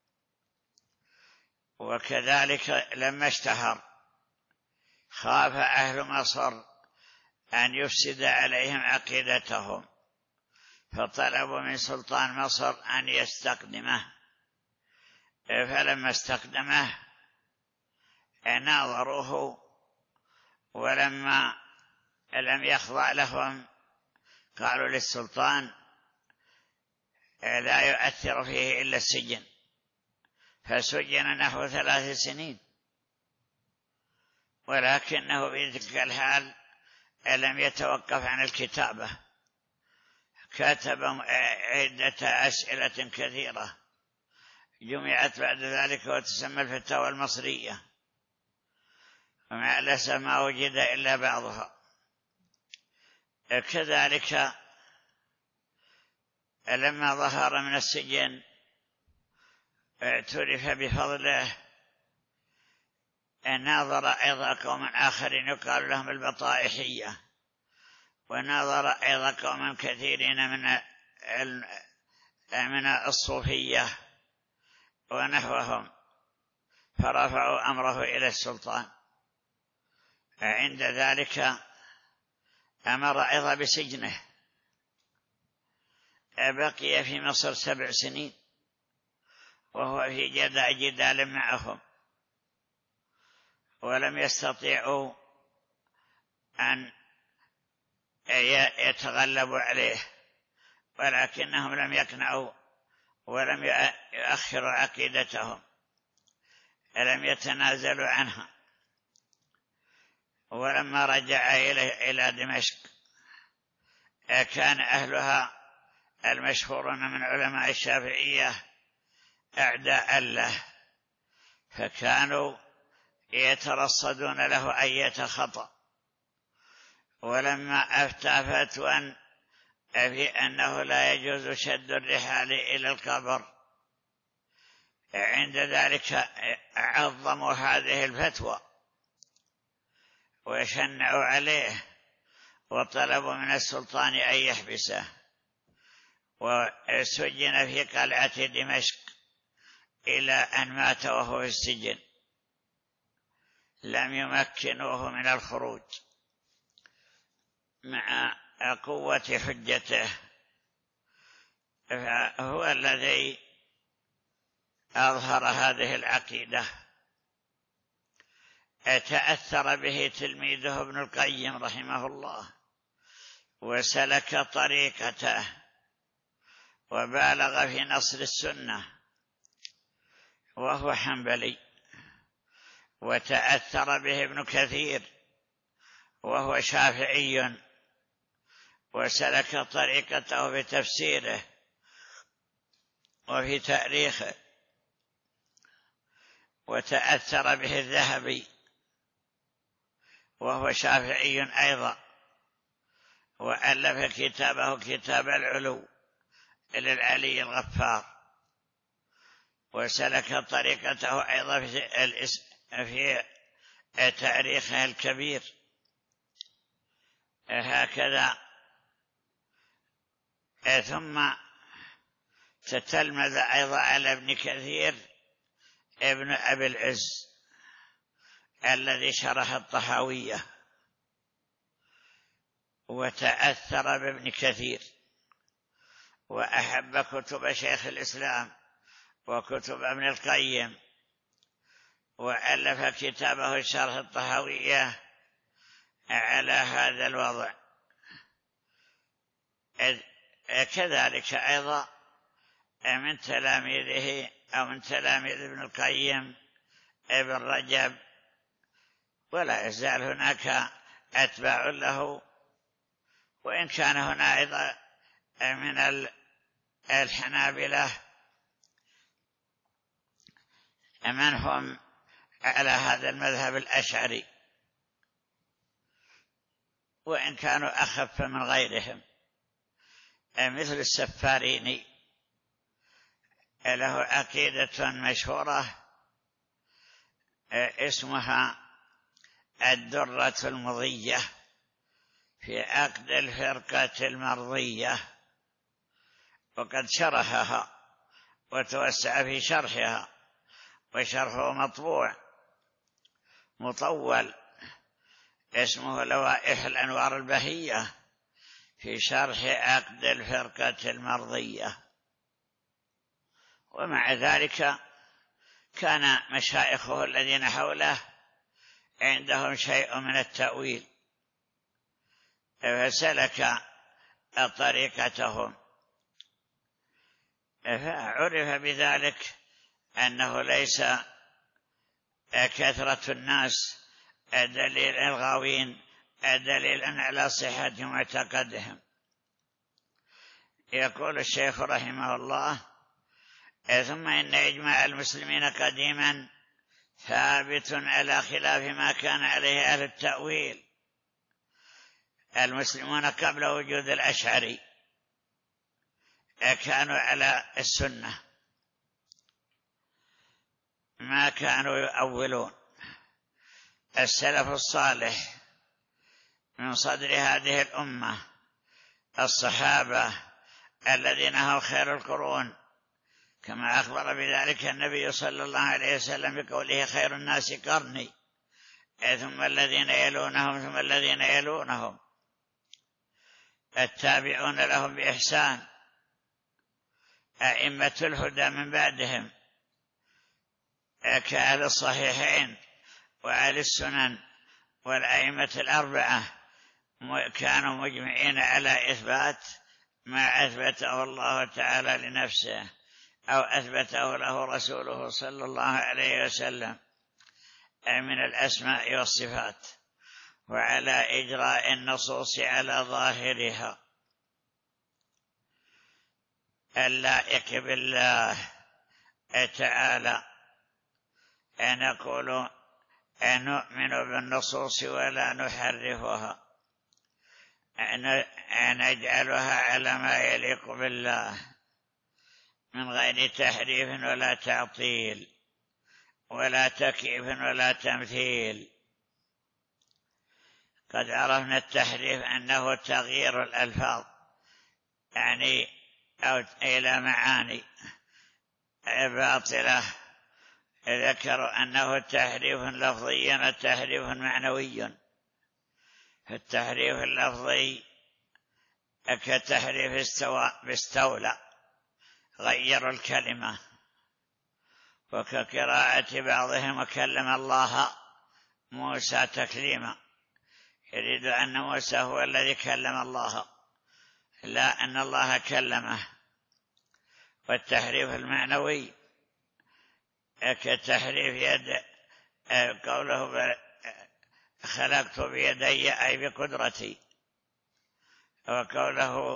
وكذلك لما اشتهر خاف أهل مصر أن يفسد عليهم عقيدتهم، فطلبوا من سلطان مصر أن يستقدمه، فلما استقدمه ناظروه، ولما لم يخضع لهم قالوا للسلطان لا يؤثر فيه إلا السجن، فسجن نحو ثلاث سنين، ولكنه في تلك الحال لم يتوقف عن الكتابة، كتب عدة أسئلة كثيرة جمعت بعد ذلك وتسمى الفتاوى المصرية، ومع الأسف ما وجد إلا بعضها. كذلك لما ظهر من السجن اعترف بفضله، ناظر أيضا قوم آخرين يقال لهم البطائحية، وناظر أيضا قوم كثيرين من من الصوفية ونحوهم، فرفعوا أمره إلى السلطان. عند ذلك أمر أيضا بسجنه، بقي في مصر سبع سنين وهو في جدال معهم، ولم يستطيعوا أن يتغلبوا عليه، ولكنهم لم يقنعوا ولم يؤخروا عقيدتهم، لم يتنازلوا عنها. ولما رجع إلى دمشق كان أهلها المشهورون من علماء الشافعية أعداء له، فكانوا يترصدون له أية خطأ. ولما أفتى فتوى في أنه لا يجوز شد الرحال إلى القبر، عند ذلك عظموا هذه الفتوى وشنعوا عليه، وطلبوا من السلطان أن يحبسه، وسجن في قلعة دمشق إلى أن مات وهو في السجن، لم يمكنوه من الخروج مع قوة حجته. فهو الذي أظهر هذه العقيدة. تأثر به تلميذه ابن القيم رحمه الله، وسلك طريقته، وبالغ في نصر السنة، وهو حنبلي. وتأثر به ابن كثير وهو شافعي، وسلك طريقته في تفسيره وفي تاريخه. وتأثر به الذهبي وهو شافعي أيضا، وألف كتابه كتاب العلو للعلي الغفار، وسلك طريقته أيضا في تاريخه الكبير. هكذا ثم تتلمذ أيضا على ابن كثير ابن أبي العز الذي شرح الطحاوية وتأثر بابن كثير وأحب كتب شيخ الإسلام وكتب ابن القيم، وألف كتابه شرح الطحاوية على هذا الوضع. كذلك أيضا من تلاميذه أو من تلاميذ ابن القيم ابن رجب، ولا يزال هناك أتباع له، وإن كان هنا أيضا من الحنابلة من هم على هذا المذهب الأشعري، وإن كانوا أخف من غيرهم، مثل السفاريني له عقيدة مشهورة اسمها الدرة المضية في عقد الفرقة المرضية، وقد شرحها وتوسع في شرحها، وشرحه مطبوع مطول اسمه لوائح الأنوار البهية في شرح عقد الفرقة المرضية. ومع ذلك كان مشايخه الذين حوله عندهم شيء من التأويل، فسلك طريقتهم، فعرف بذلك أنه ليس كثرة الناس دليل الغاوين دليل على صحة معتقدهم. يقول الشيخ رحمه الله: ثم إن إجماع المسلمين قديما ثابت على خلاف ما كان عليه أهل التأويل. المسلمون قبل وجود الأشعري كانوا على السنة، ما كانوا يؤولون. السلف الصالح من صدر هذه الأمة الصحابة الذين هم خير القرون، كما أخبر بذلك النبي صلى الله عليه وسلم بقوله: خير الناس قرني ثم الذين يلونهم ثم الذين يلونهم، التابعون لهم بإحسان، أئمة الهدى من بعدهم كأهل الصحيحين وأهل السنن والأئمة الأربعة كانوا مجمعين على إثبات ما أثبته الله تعالى لنفسه أو أثبته له رسوله صلى الله عليه وسلم من الأسماء والصفات، وعلى إجراء النصوص على ظاهرها اللائق بالله تعالى. أن نقول أن نؤمن بالنصوص ولا نحرفها، أن نجعلها على ما يليق بالله من غير تحريف ولا تعطيل ولا تكييف ولا تمثيل. قد عرفنا التحريف أنه تغيير الألفاظ يعني أو إلى معاني باطلة. ذكروا أنه تحريف لفظي وتحريف معنوي. فالتحريف اللفظي كتحريف استوى باستولى، غيروا الكلمة، وكقراءة بعضهم وكلم الله موسى تكليما، يريد أن موسى هو الذي كلم الله، لا أن الله كلمه. والتحريف المعنوي كتحريف يد قوله خلقت بيدي أي بقدرتي، وقوله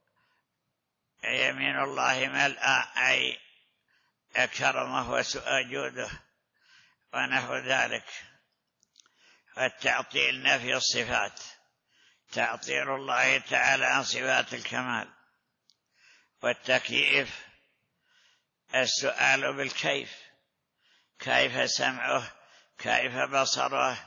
يمين الله ملأ أي كرمه وسجوده ونحو ذلك. والتعطيل نفي الصفات، تعطيل الله تعالى عن صفات الكمال. والتكييف السؤال بالكيف، كيف سمعه، كيف بصره،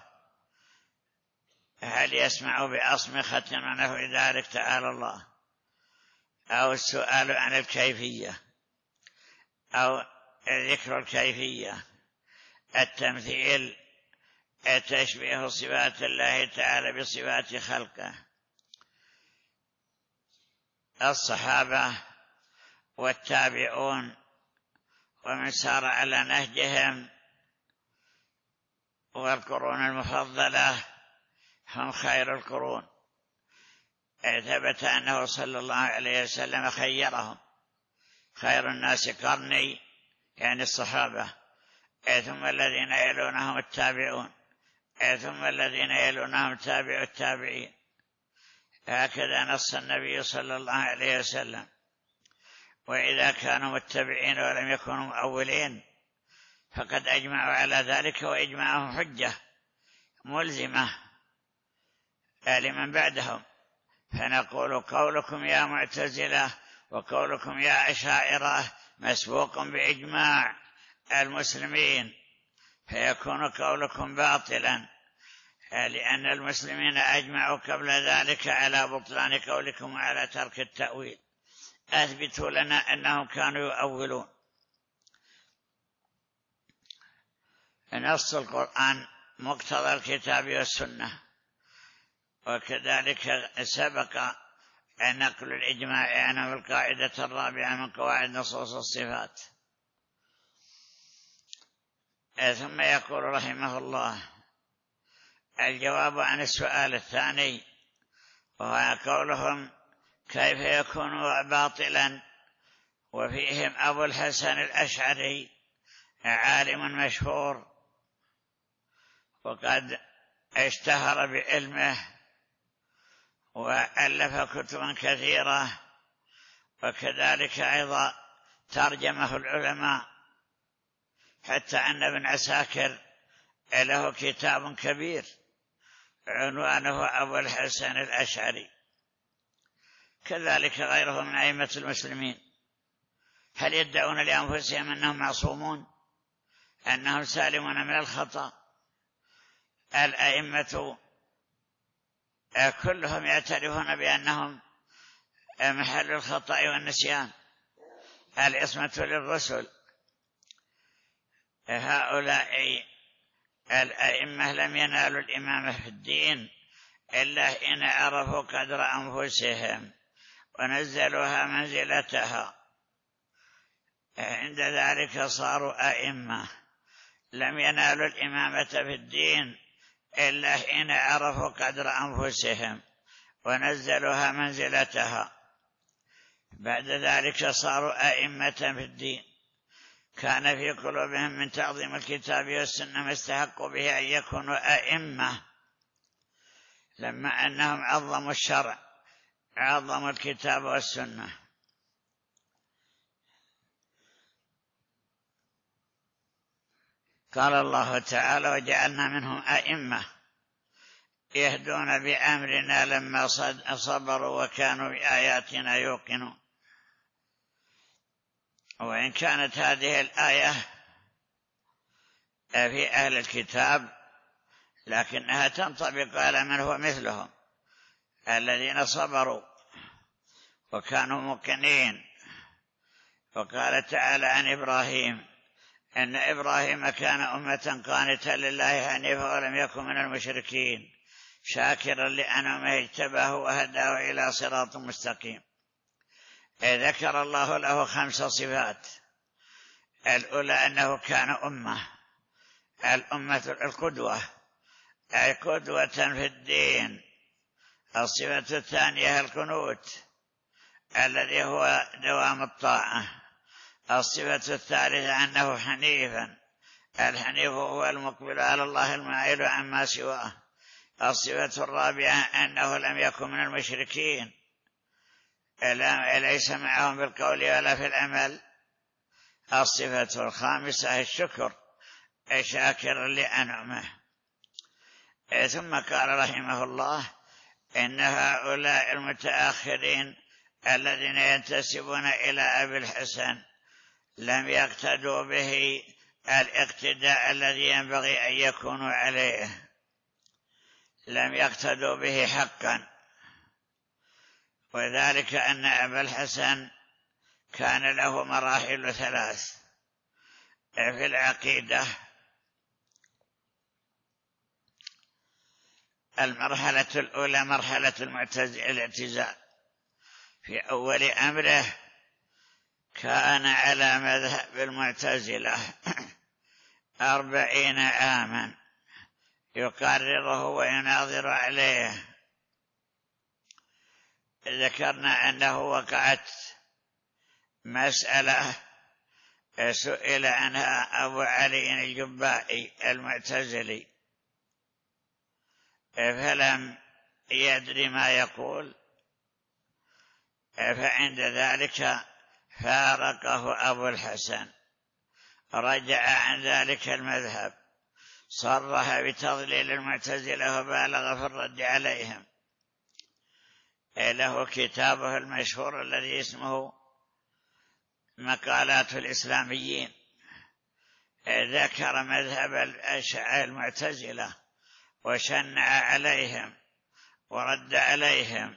هل يسمع بأصمخة ونحو ذلك تعالى الله، أو السؤال عن الكيفية أو ذكر الكيفية. التمثيل تشبيه صفات الله تعالى بصفات خلقه. الصحابة والتابعون ومن سار على نهجهم والقرون المفضلة هم خير القرون. ثبت أنه صلى الله عليه وسلم خيرهم: خير الناس قرني، يعني الصحابة، ثم الذين يلونهم التابعون، ثم الذين يلونهم تابع التابعين. هكذا نص النبي صلى الله عليه وسلم. وإذا كانوا متبعين ولم يكونوا مؤولين فقد أجمعوا على ذلك، وإجماعهم حجة ملزمة لمن بعدهم. فنقول: قولكم يا معتزلة وقولكم يا أشاعرة مسبوق بإجماع المسلمين، فيكون قولكم باطلا، لأن المسلمين أجمعوا قبل ذلك على بطلان قولكم وعلى ترك التأويل. أثبتوا لنا أنهم كانوا يؤولون. نص القرآن مقتضى الكتاب والسنة، وكذلك سبق نقل الإجماع عنه في القاعدة الرابعة من قواعد نصوص الصفات. ثم يقول رحمه الله: الجواب عن السؤال الثاني، وهو قولهم: كيف يكون باطلا؟ وفيهم أبو الحسن الأشعري، عالم مشهور وقد اشتهر بعلمه وألف كتبا كثيرة، وكذلك أيضا ترجمه العلماء، حتى أن ابن عساكر له كتاب كبير عنوانه أبو الحسن الأشعري، كذلك غيره من أئمة المسلمين. هل يدعون لأنفسهم أنهم معصومون، أنهم سالمون من الخطأ؟ الأئمة كلهم يعترفون بأنهم محل الخطأ والنسيان، العصمة للرسل. هؤلاء الأئمة لم ينالوا الإمامة في الدين إلا إن عرفوا قدر أنفسهم ونزلوها منزلتها، عند ذلك صاروا أئمة. لم ينالوا الإمامة في الدين إلا حين عرفوا قدر أنفسهم ونزلوها منزلتها، بعد ذلك صاروا أئمة في الدين. كان في قلوبهم من تعظيم الكتاب والسنة ما استحقوا به أن يكونوا أئمة، لما أنهم عظموا الشرع، عظموا الكتاب والسنة. قال الله تعالى: وجعلنا منهم أئمة يهدون بأمرنا لما صبروا وكانوا بآياتنا يوقنون. وإن كانت هذه الآية في أهل الكتاب، لكنها تنطبق على من هو مثلهم، الذين صبروا وكانوا موقنين. وقال تعالى عن إبراهيم: إن إبراهيم كان أمة قانتا لله حنيفا ولم يكن من المشركين شاكرا لأنعمه اجتباه وهداه إلى صراط مستقيم. ذكر الله له خمس صفات. الأولى أنه كان أمة، الأمة القدوة، أي قدوة في الدين. الصفة الثانية القنوت الذي هو دوام الطاعة. الصفة الثالثة أنه حنيفا، الحنيف هو المقبل على الله المائل عما سواه. الصفة الرابعة أنه لم يكن من المشركين، ليس معهم بالقول ولا في العمل. الصفة الخامسة الشكر، شاكر لأنعمه. ثم قال رحمه الله: إن هؤلاء المتأخرين الذين ينتسبون إلى أبي الحسن لم يقتدوا به الاقتداء الذي ينبغي أن يكونوا عليه، لم يقتدوا به حقا. وذلك أن أبا الحسن كان له مراحل ثلاث في العقيدة. المرحلة الأولى مرحلة الاعتزال. في أول أمره كان على مذهب المعتزلة أربعين عاما يقرره ويناظر عليه. ذكرنا أنه وقعت مسألة سئل عنها أبو علي الجبائي المعتزلي فلم يدري ما يقول، فعند ذلك فارقه أبو الحسن، رجع عن ذلك المذهب، صرح بتضليل المعتزلة وبالغ في الرد عليهم. له كتابه المشهور الذي اسمه مقالات الإسلاميين، ذكر مذهب المعتزلة وشنع عليهم ورد عليهم.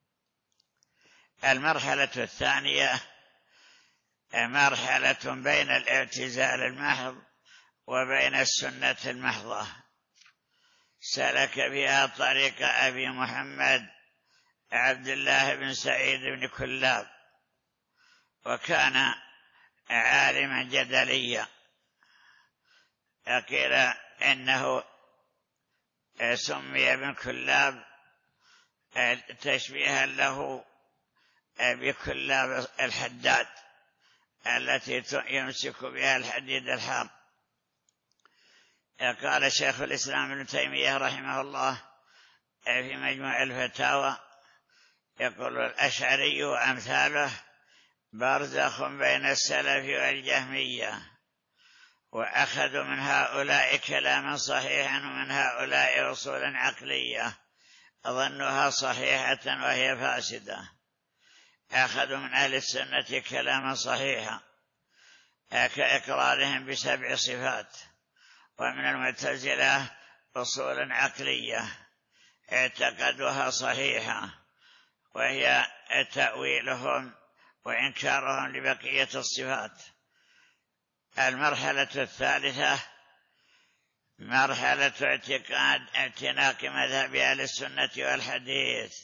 المرحلة الثانية مرحلة بين الاعتزال المحض وبين السنة المحضة، سلك بها طريق أبي محمد عبد الله بن سعيد بن كلاب، وكان عالما جدليا. قيل إنه سمي ابن كلاب تشبيها له بكلاب الحداد التي يمسك بها الحديد الحار. قال شيخ الإسلام ابن تيمية رحمه الله في مجموع الفتاوى، يقول الأشعري وأمثاله برزخ بين السلف والجهمية، وأخذوا من هؤلاء كلاما صحيحا ومن هؤلاء أصولا عقلية ظنها صحيحة وهي فاسدة. أخذوا من أهل السنة كلاما صحيحا كإقرارهم بسبع صفات، ومن المعتزلة أصولا عقلية اعتقدوها صحيحة وهي تأويلهم وإنكارهم لبقية الصفات. المرحلة الثالثة مرحلة اعتقاد اعتناق مذهب أهل السنة والحديث.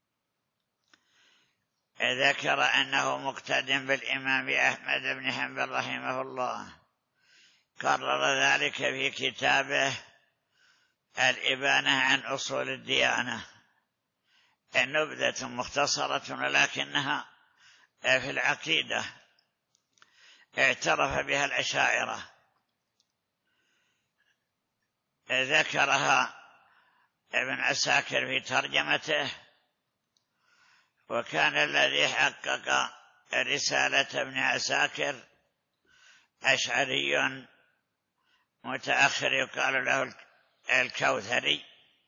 ذكر أنه مقتد بالإمام أحمد بن حنبل رحمه الله، قرر ذلك في كتابه الإبانة عن أصول الديانة، النبذة مختصرة ولكنها في العقيدة اعترف بها الأشاعرة، ذكرها ابن عساكر في ترجمته. وكان الذي حقق رسالة ابن عساكر أشعري متأخر يقال له الكوثري،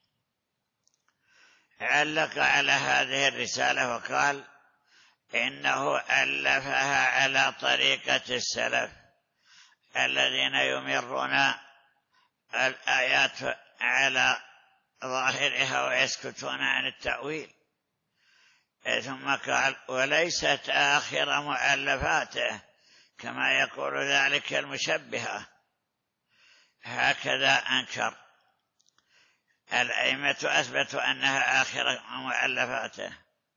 علق على هذه الرسالة وقال إنه ألفها على طريقة السلف الذين يمرون الآيات على ظاهرها ويسكتون عن التأويل. ثم قال وليست آخر مؤلفاته كما يقول ذلك المشبهة، هكذا أنكر. الأئمة أثبتوا أنها آخر مؤلفاته.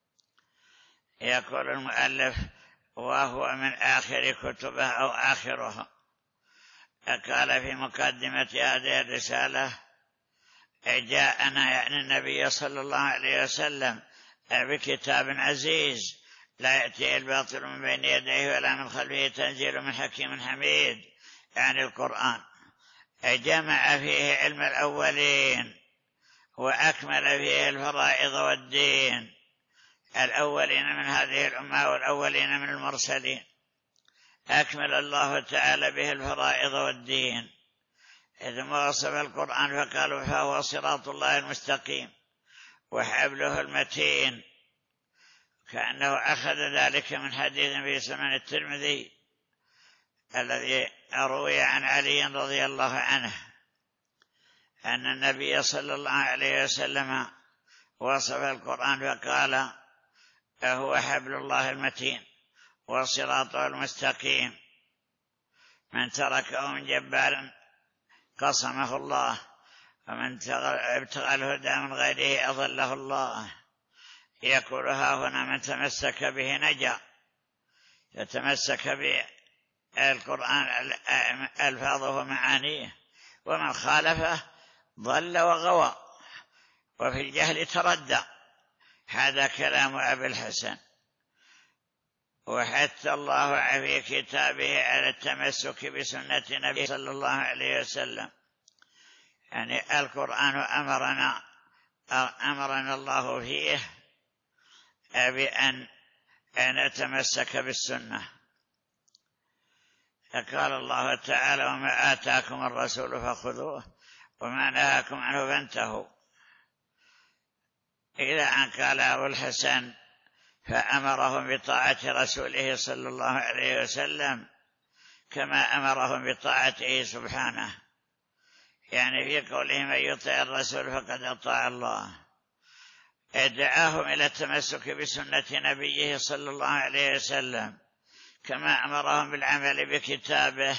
يقول المؤلف وهو من آخر كتبه أو آخرها. قال في مقدمة هذه الرسالة جاءنا يعني النبي صلى الله عليه وسلم بكتاب عزيز لا يأتي الباطل من بين يديه ولا من خلفه تنزيل من حكيم حميد، يعني القرآن. جمع فيه علم الأولين وأكمل فيه الفرائض والدين، الأولين من هذه الأمة والأولين من المرسلين. أكمل الله تعالى به الفرائض والدين. ثم وصف القرآن فقالوا فهو صراط الله المستقيم وحبله المتين، كأنه أخذ ذلك من حديث في سنن الترمذي الذي روي عن علي رضي الله عنه أن النبي صلى الله عليه وسلم وصف القرآن فقال هو حبل الله المتين وصراطه المستقيم، من تركه من جبار قصمه الله ومن ابتغى الهدى من غيره أضله الله. يقول ها هنا من تمسك به نجا، يتمسك بالقرآن ألفاظه ومعانيه، ومن خالفه ضل وغوى وفي الجهل تردى. هذا كلام أبي الحسن. وحث الله في كتابه على التمسك بسنة نبيه صلى الله عليه وسلم، يعني القرآن أمرنا أمرنا الله فيه بأن نتمسك بالسنة. فقال الله تعالى وما آتاكم الرسول فخذوه وما نهاكم عنه فانتهوا، إلى أن قال أبو الحسن فأمرهم بطاعة رسوله صلى الله عليه وسلم كما أمرهم بطاعته سبحانه، يعني في قوله من يطع الرسول فقد أطاع الله. دعاهم إلى التمسك بسنة نبيه صلى الله عليه وسلم كما أمرهم بالعمل بكتابه،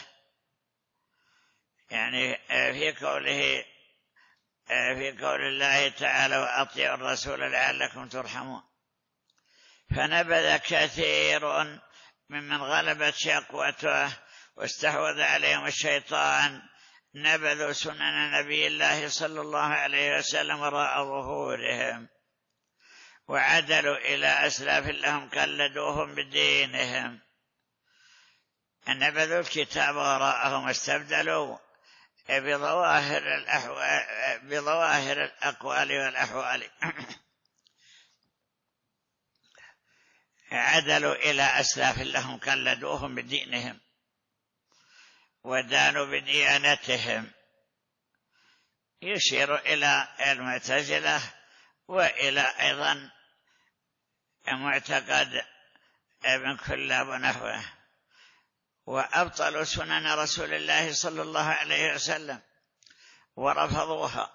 يعني في قوله في قول الله تعالى وأطيعوا الرسول لعلكم ترحمون. فنبذ كثير ممن غلبت شقوته واستحوذ عليهم الشيطان، نبذوا سنن نبي الله صلى الله عليه وسلم وراء ظهورهم، وعدلوا إلى أسلاف لهم قلدوهم بدينهم، نبذوا الكتاب وراءهم واستبدلوا بظواهر الأحوال بظواهر الأقوال والأحوال عدلوا إلى أسلاف لهم قلدوهم بدينهم ودانوا بديانتهم. يشير إلى المعتزلة وإلى أيضا معتقد ابن كلاب ونحوه، وأبطلوا سنن رسول الله صلى الله عليه وسلم ورفضوها.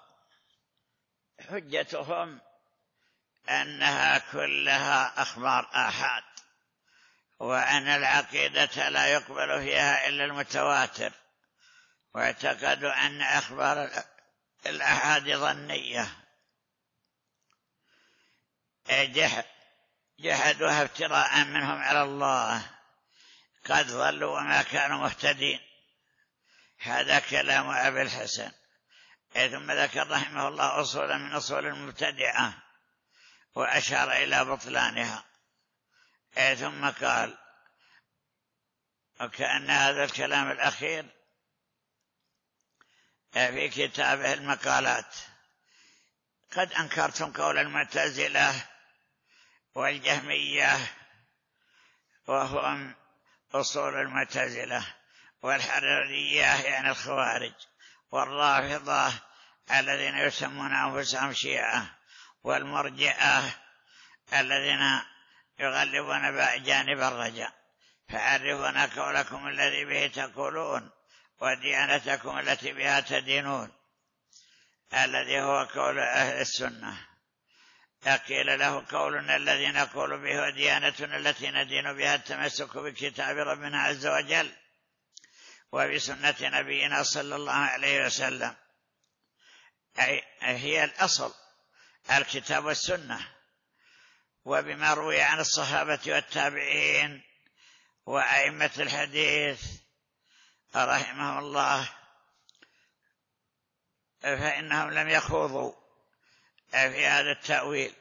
حجتهم أنها كلها أخبار آحاد، وأن العقيدة لا يقبل فيها إلا المتواتر، واعتقدوا أن أخبار الآحاد ظنية. جحدوها افتراء منهم على الله، قد ضلوا وما كانوا مهتدين. هذا كلام أبي الحسن. ثم ذكر رحمه الله أصولا من أصول المبتدعة وأشار إلى بطلانها، ثم قال وكأن هذا الكلام الأخير في كتابه المقالات. قد أنكرتم قول المعتزلة والجهمية وهم أصول المعتزلة، والحررية يعني الخوارج، والرافضة الذين يسمون أنفسهم شيعة، والمرجئة الذين يغلبون جانب الرجاء، فعرفون قولكم الذي به تقولون وديانتكم التي بها تدينون، الذي هو قول أهل السنة. قيل له قولنا الذي نقول به وديانتنا التي ندين بها التمسك بكتاب ربنا عز وجل وبسنة نبينا صلى الله عليه وسلم، أي هي الأصل الكتاب والسنة، وبما روي عن الصحابة والتابعين وأئمة الحديث رحمهم الله، فإنهم لم يخوضوا في هذا التأويل.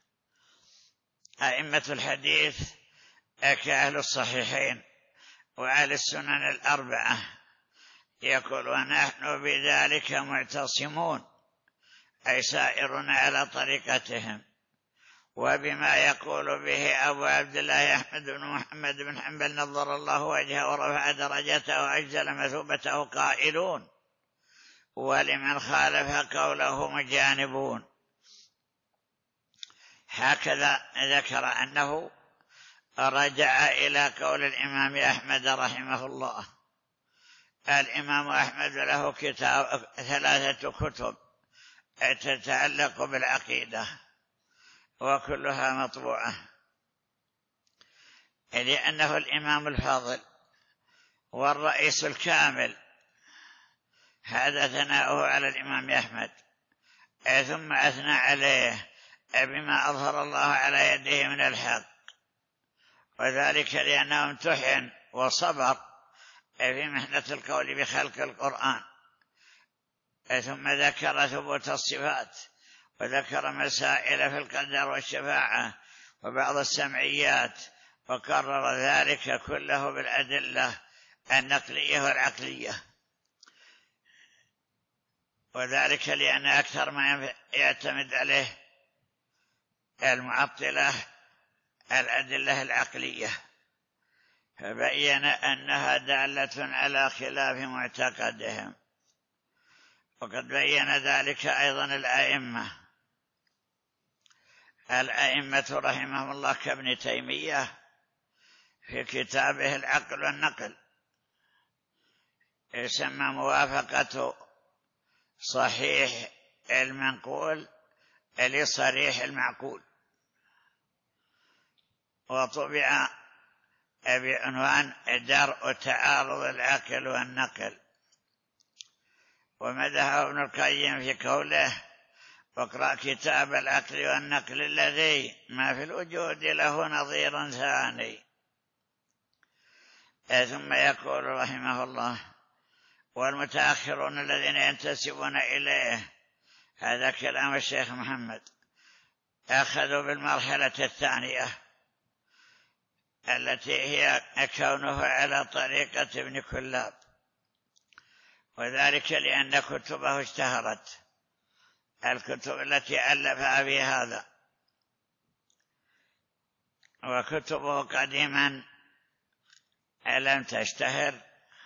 أئمة الحديث كأهل الصحيحين وأهل السنن الأربعة يقول ونحن بذلك معتصمون، أي سائرون على طريقتهم وبما يقول به أبو عبد الله أحمد بن محمد بن حنبل نظر الله وجهه ورفع درجته وأجزل مثوبته قائلون، ولمن خالف قوله مجانبون. هكذا ذكر أنه رجع إلى قول الإمام أحمد رحمه الله. الإمام أحمد له كتاب ثلاثة كتب تتعلق بالعقيدة وكلها مطبوعة، لأنه الإمام الفاضل والرئيس الكامل، هذا ثناؤه على الإمام أحمد، ثم أثنى عليه بما أظهر الله على يده من الحق، وذلك لأنه امتحن وصبر في محنة القول بخلق القرآن. ثم ذكر ثبوت الصفات، وذكر مسائل في القدر والشفاعة وبعض السمعيات، وكرر ذلك كله بالأدلة النقلية والعقلية، وذلك لأن أكثر ما يعتمد عليه المعطلة الأدلة العقلية، فبين أنها دالة على خلاف معتقدهم. وقد بين ذلك أيضا الأئمة الأئمة رحمهم الله كابن تيمية في كتابه العقل والنقل، يسمى موافقة صحيح المنقول لصريح المعقول، وطبع بعنوان درء تعارض العقل والنقل. ومدحه ابن القيم في قوله: واقرأ كتاب العقل والنقل الذي ما في الوجود له نظير ثاني. ثم يقول رحمه الله: والمتأخرون الذين ينتسبون إليه، هذا كلام الشيخ محمد، أخذوا بالمرحلة الثانية التي هي كونه على طريقة ابن كلاب، وذلك لأن كتبه اشتهرت، الكتب التي ألفها في هذا، وكتبه قديما لم تشتهر،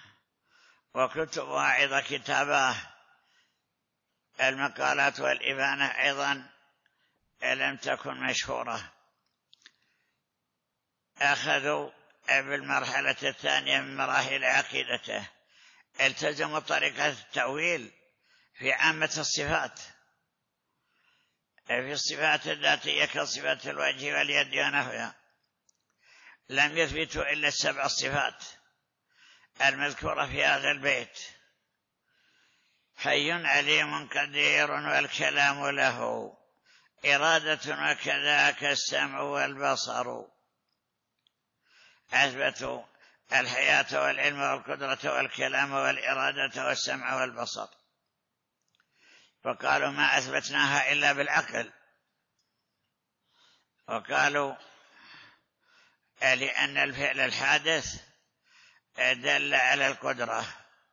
وكتبه أيضا كتابه المقالات والإبانة أيضا لم تكن مشهورة. أخذوا بالمرحلة الثانية من مراحل عقيدته، التزموا طريقة التأويل في عامة الصفات، في الصفات الذاتية كصفات الوجه واليد ونحوها، لم يثبتوا إلا السبع الصفات المذكورة في هذا البيت: حي عليم قدير والكلام له إرادة وكذاك السمع والبصر. أثبتوا الحياة والعلم والقدرة والكلام والإرادة والسمع والبصر، وقالوا ما أثبتناها إلا بالعقل. وقالوا لأن الفعل الحادث دل على القدرة،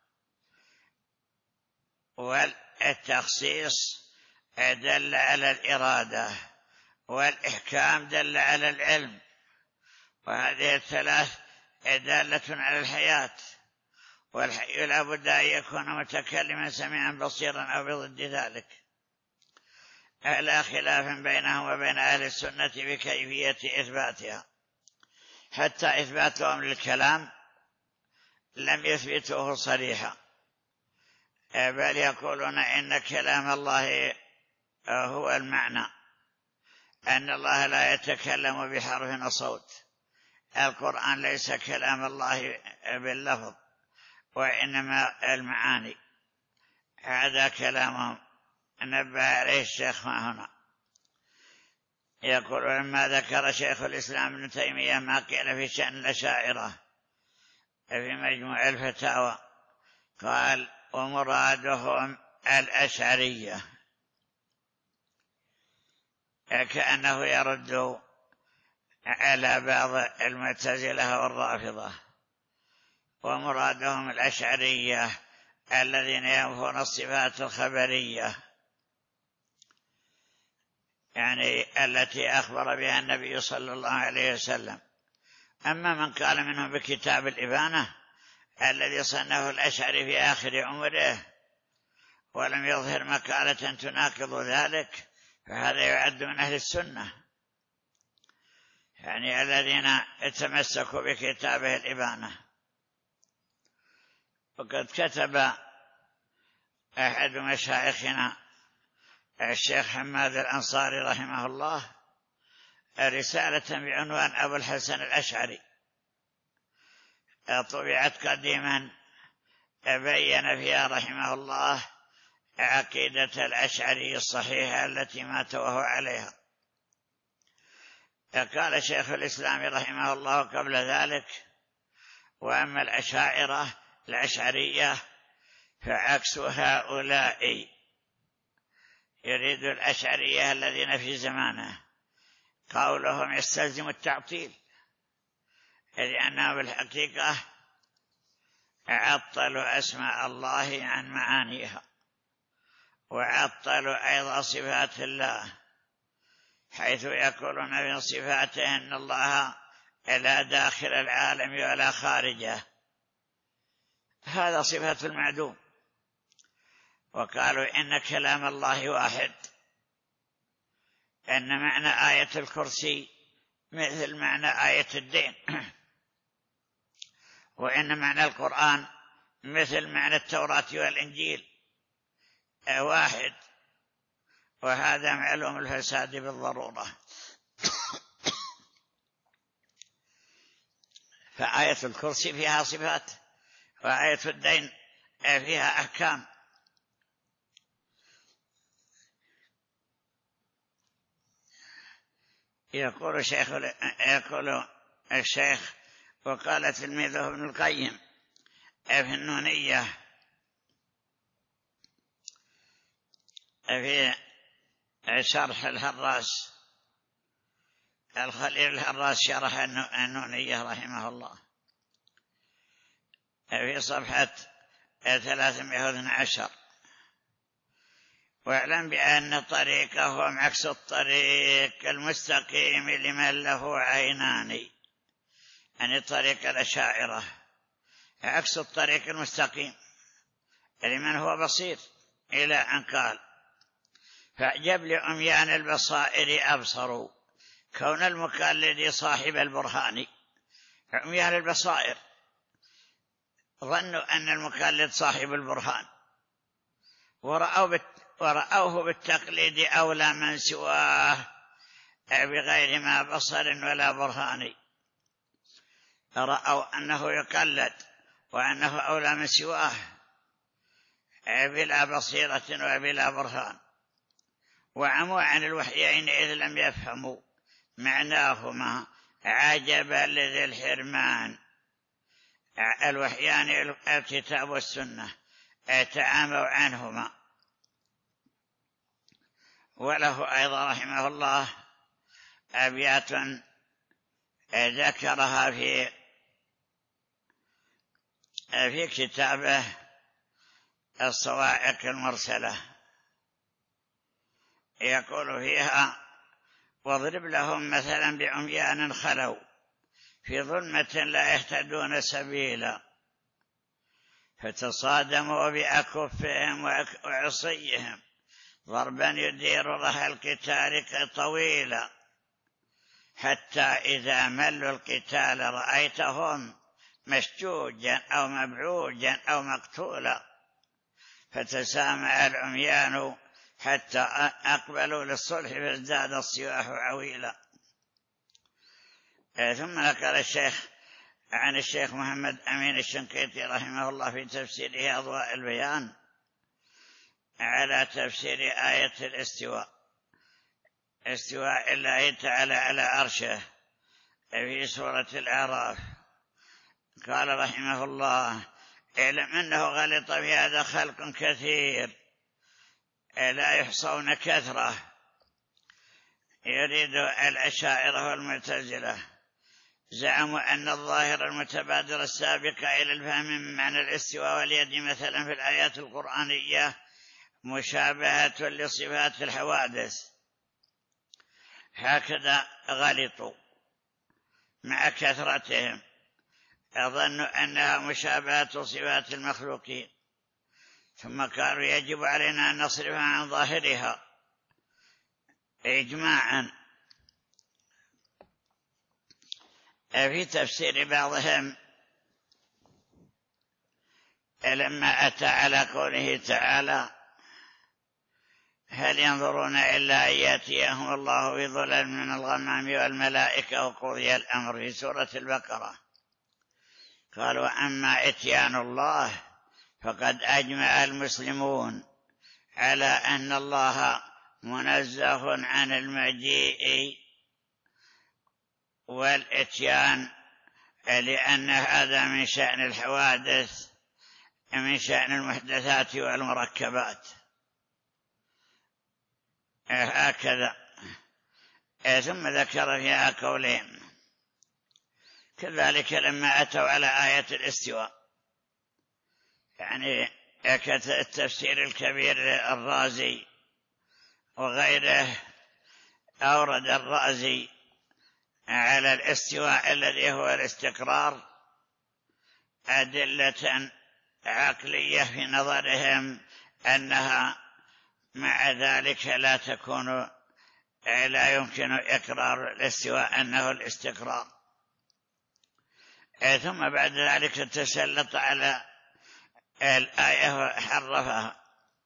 والتخصيص دل على الإرادة، والإحكام دل على العلم، وهذه الثلاث دالة على الحياة. والحي لا بد أن يكون متكلما سميعا بصيرا أو بضد ذلك، على خلاف بينهم وبين أهل السنة بكيفية إثباتها، حتى إثباتهم للكلام لم يثبتوه صريحا، بل يقولون إن كلام الله هو المعنى، أن الله لا يتكلم بحرف وصوت، القرآن ليس كلام الله باللفظ وإنما المعاني. هذا كلامهم نبه عليه الشيخ ما هنا. يقول: لما ذكر شيخ الإسلام ابن تيمية ما قيل في شأن الأشاعرة في مجموع الفتاوى، قال: ومرادهم الأشعرية، كأنه يرد على بعض المعتزلة والرافضة. ومرادهم الأشعرية الذين ينفون الصفات الخبرية، يعني التي أخبر بها النبي صلى الله عليه وسلم. أما من قال منهم بكتاب الإبانة الذي صنفه الأشعري في آخر عمره ولم يظهر مقالة تناقض ذلك، فهذا يعد من أهل السنة، يعني الذين تمسكوا بكتابه الإبانة. وقد كتب أحد مشايخنا الشيخ حماد الأنصاري رحمه الله رسالة بعنوان أبو الحسن الأشعري، طبعت قديما بين فيها رحمه الله عقيدة الأشعري الصحيحة التي مات وهو عليها. قال شيخ الإسلام رحمه الله قبل ذلك: وأما الأشاعرة الأشعرية فعكس هؤلاء، يريد الأشعرية الذين في زمانه، قولهم يستلزم التعطيل، لأنه بالحقيقة عطلوا أسماء الله عن معانيها، وعطلوا أيضا صفات الله، حيث يقولون في صفاته أن الله لا داخل العالم ولا خارجه، هذا صفة المعدوم. وقالوا إن كلام الله واحد، إن معنى آية الكرسي مثل معنى آية الدين، وإن معنى القرآن مثل معنى التوراة والإنجيل واحد، وهذا معلوم الفساد بالضرورة. فآية الكرسي فيها صفات، وآية الدين فيها أحكام. يقول الشيخ يقول الشيخ وقال تلميذه ابن القيم في النونية في شرح الهراس، الخليل الهراس شرح النونية رحمه الله في صفحة ثلاثمائة واثني عشر: واعلم بأن طريقه هو عكس الطريق المستقيم لمن له عينان، يعني طريق الأشاعرة عكس الطريق المستقيم لمن هو بصير، إلى أن قال: فأعجب لعميان البصائر أبصروا كون المقلد صاحب البرهان. عميان البصائر ظنوا أن المقلد صاحب البرهان، ورأوا ورأوه بالتقليد أولى من سواه بغير ما بصر ولا برهان. رأوا أنه يقلد وأنه أولى من سواه بلا بصيرة وبلا برهان، وعموا عن الوحيين إذ لم يفهموا معناهما عجبا لذي الحرمان. الوحيان الكتاب والسنة تعاموا عنهما. وله أيضا رحمه الله أبيات ذكرها في في كتابه الصواعق المرسلة، يقول فيها: واضرب لهم مثلا بعميان خلوا في ظلمة لا يهتدون سبيلا، فتصادموا بأكفهم وعصيهم ضربا يدير لها القتال طويلا، حتى إذا ملوا القتال رأيتهم مشجوجا أو مبعوجا أو مقتولا، فتسامع العميان حتى أقبلوا للصلح فازداد الصياح عويلا. ثم نقل الشيخ عن الشيخ محمد أمين الشنقيطي رحمه الله في تفسيره أضواء البيان على تفسير آية الاستواء، استواء الله تعالى على عرشه في سورة الأعراف، قال رحمه الله: اعلم أنه غلط في هذا خلق كثير لا يحصون كثرة. يريد الأشاعرة والمعتزلة زعموا أن الظاهر المتبادر السابق إلى الفهم من معنى الاستواء واليد مثلا في الآيات القرآنية مشابهة لصفات الحوادث، هكذا غلطوا مع كثرتهم، أظنوا أنها مشابهة صفات المخلوقين، ثم قالوا يجب علينا أن نصرفها عن ظاهرها إجماعا. في تفسير بعضهم لما أتى على قوله تعالى: هل ينظرون إلا أن يأتيهم الله بظلل من الغمام والملائكة وقضي الأمر، في سورة البقرة، قالوا: أما إتيان الله فقد أجمع المسلمون على أن الله منزه عن المجيء والإتيان، لأن هذا من شأن الحوادث، من شأن المحدثات والمركبات. هكذا. ثم ذكر فيها قولين. كذلك لما أتوا على آية الاستواء، يعني التفسير الكبير الرازي وغيره أورد الرازي على الاستواء الذي هو الاستقرار أدلة عقلية في نظرهم أنها مع ذلك لا تكون لا يمكن إقرار الاستواء أنه الاستقرار. ثم بعد ذلك تسلط على الآية وحرفها.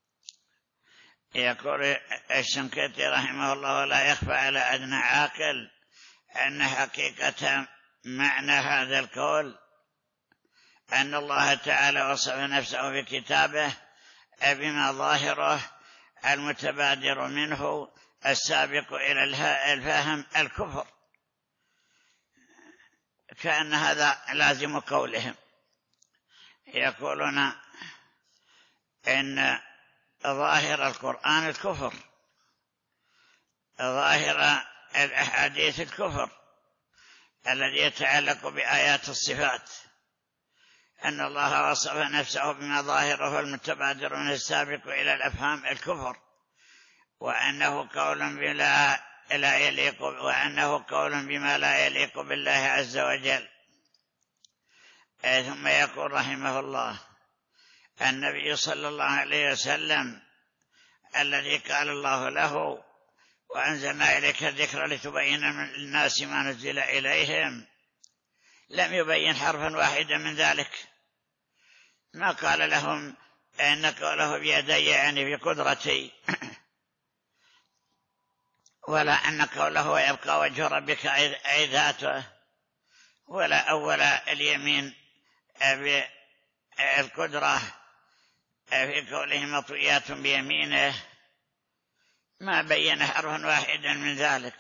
يقول الشنقيطي رحمه الله: ولا يخفى على أدنى عاقل أن حقيقة معنى هذا القول أن الله تعالى وصف نفسه في كتابه بما ظاهره المتبادر منه السابق إلى الفهم الكفر، كأن هذا لازم قولهم. يقولون إن ظاهر القرآن الكفر، ظاهر الأحاديث الكفر الذي يتعلق بآيات الصفات، أن الله وصف نفسه بما ظاهره المتبادر من السابق إلى الأفهام الكفر، وأنه قول بلا لا يليق وأنه قول بما لا يليق بالله عز وجل. ثم يقول رحمه الله: النبي صلى الله عليه وسلم الذي قال الله له: وأنزلنا إليك الذكر لتبين للناس ما نزل إليهم، لم يبين حرفا واحدا من ذلك. ما قال لهم إن قوله بيدي يعني بقدرتي، ولا أن قوله يبقى وجه ربك أي ذاته، ولا أول اليمين بالقدرة في قوله مطويات بيمينه، ما بين حرفا واحدا من ذلك،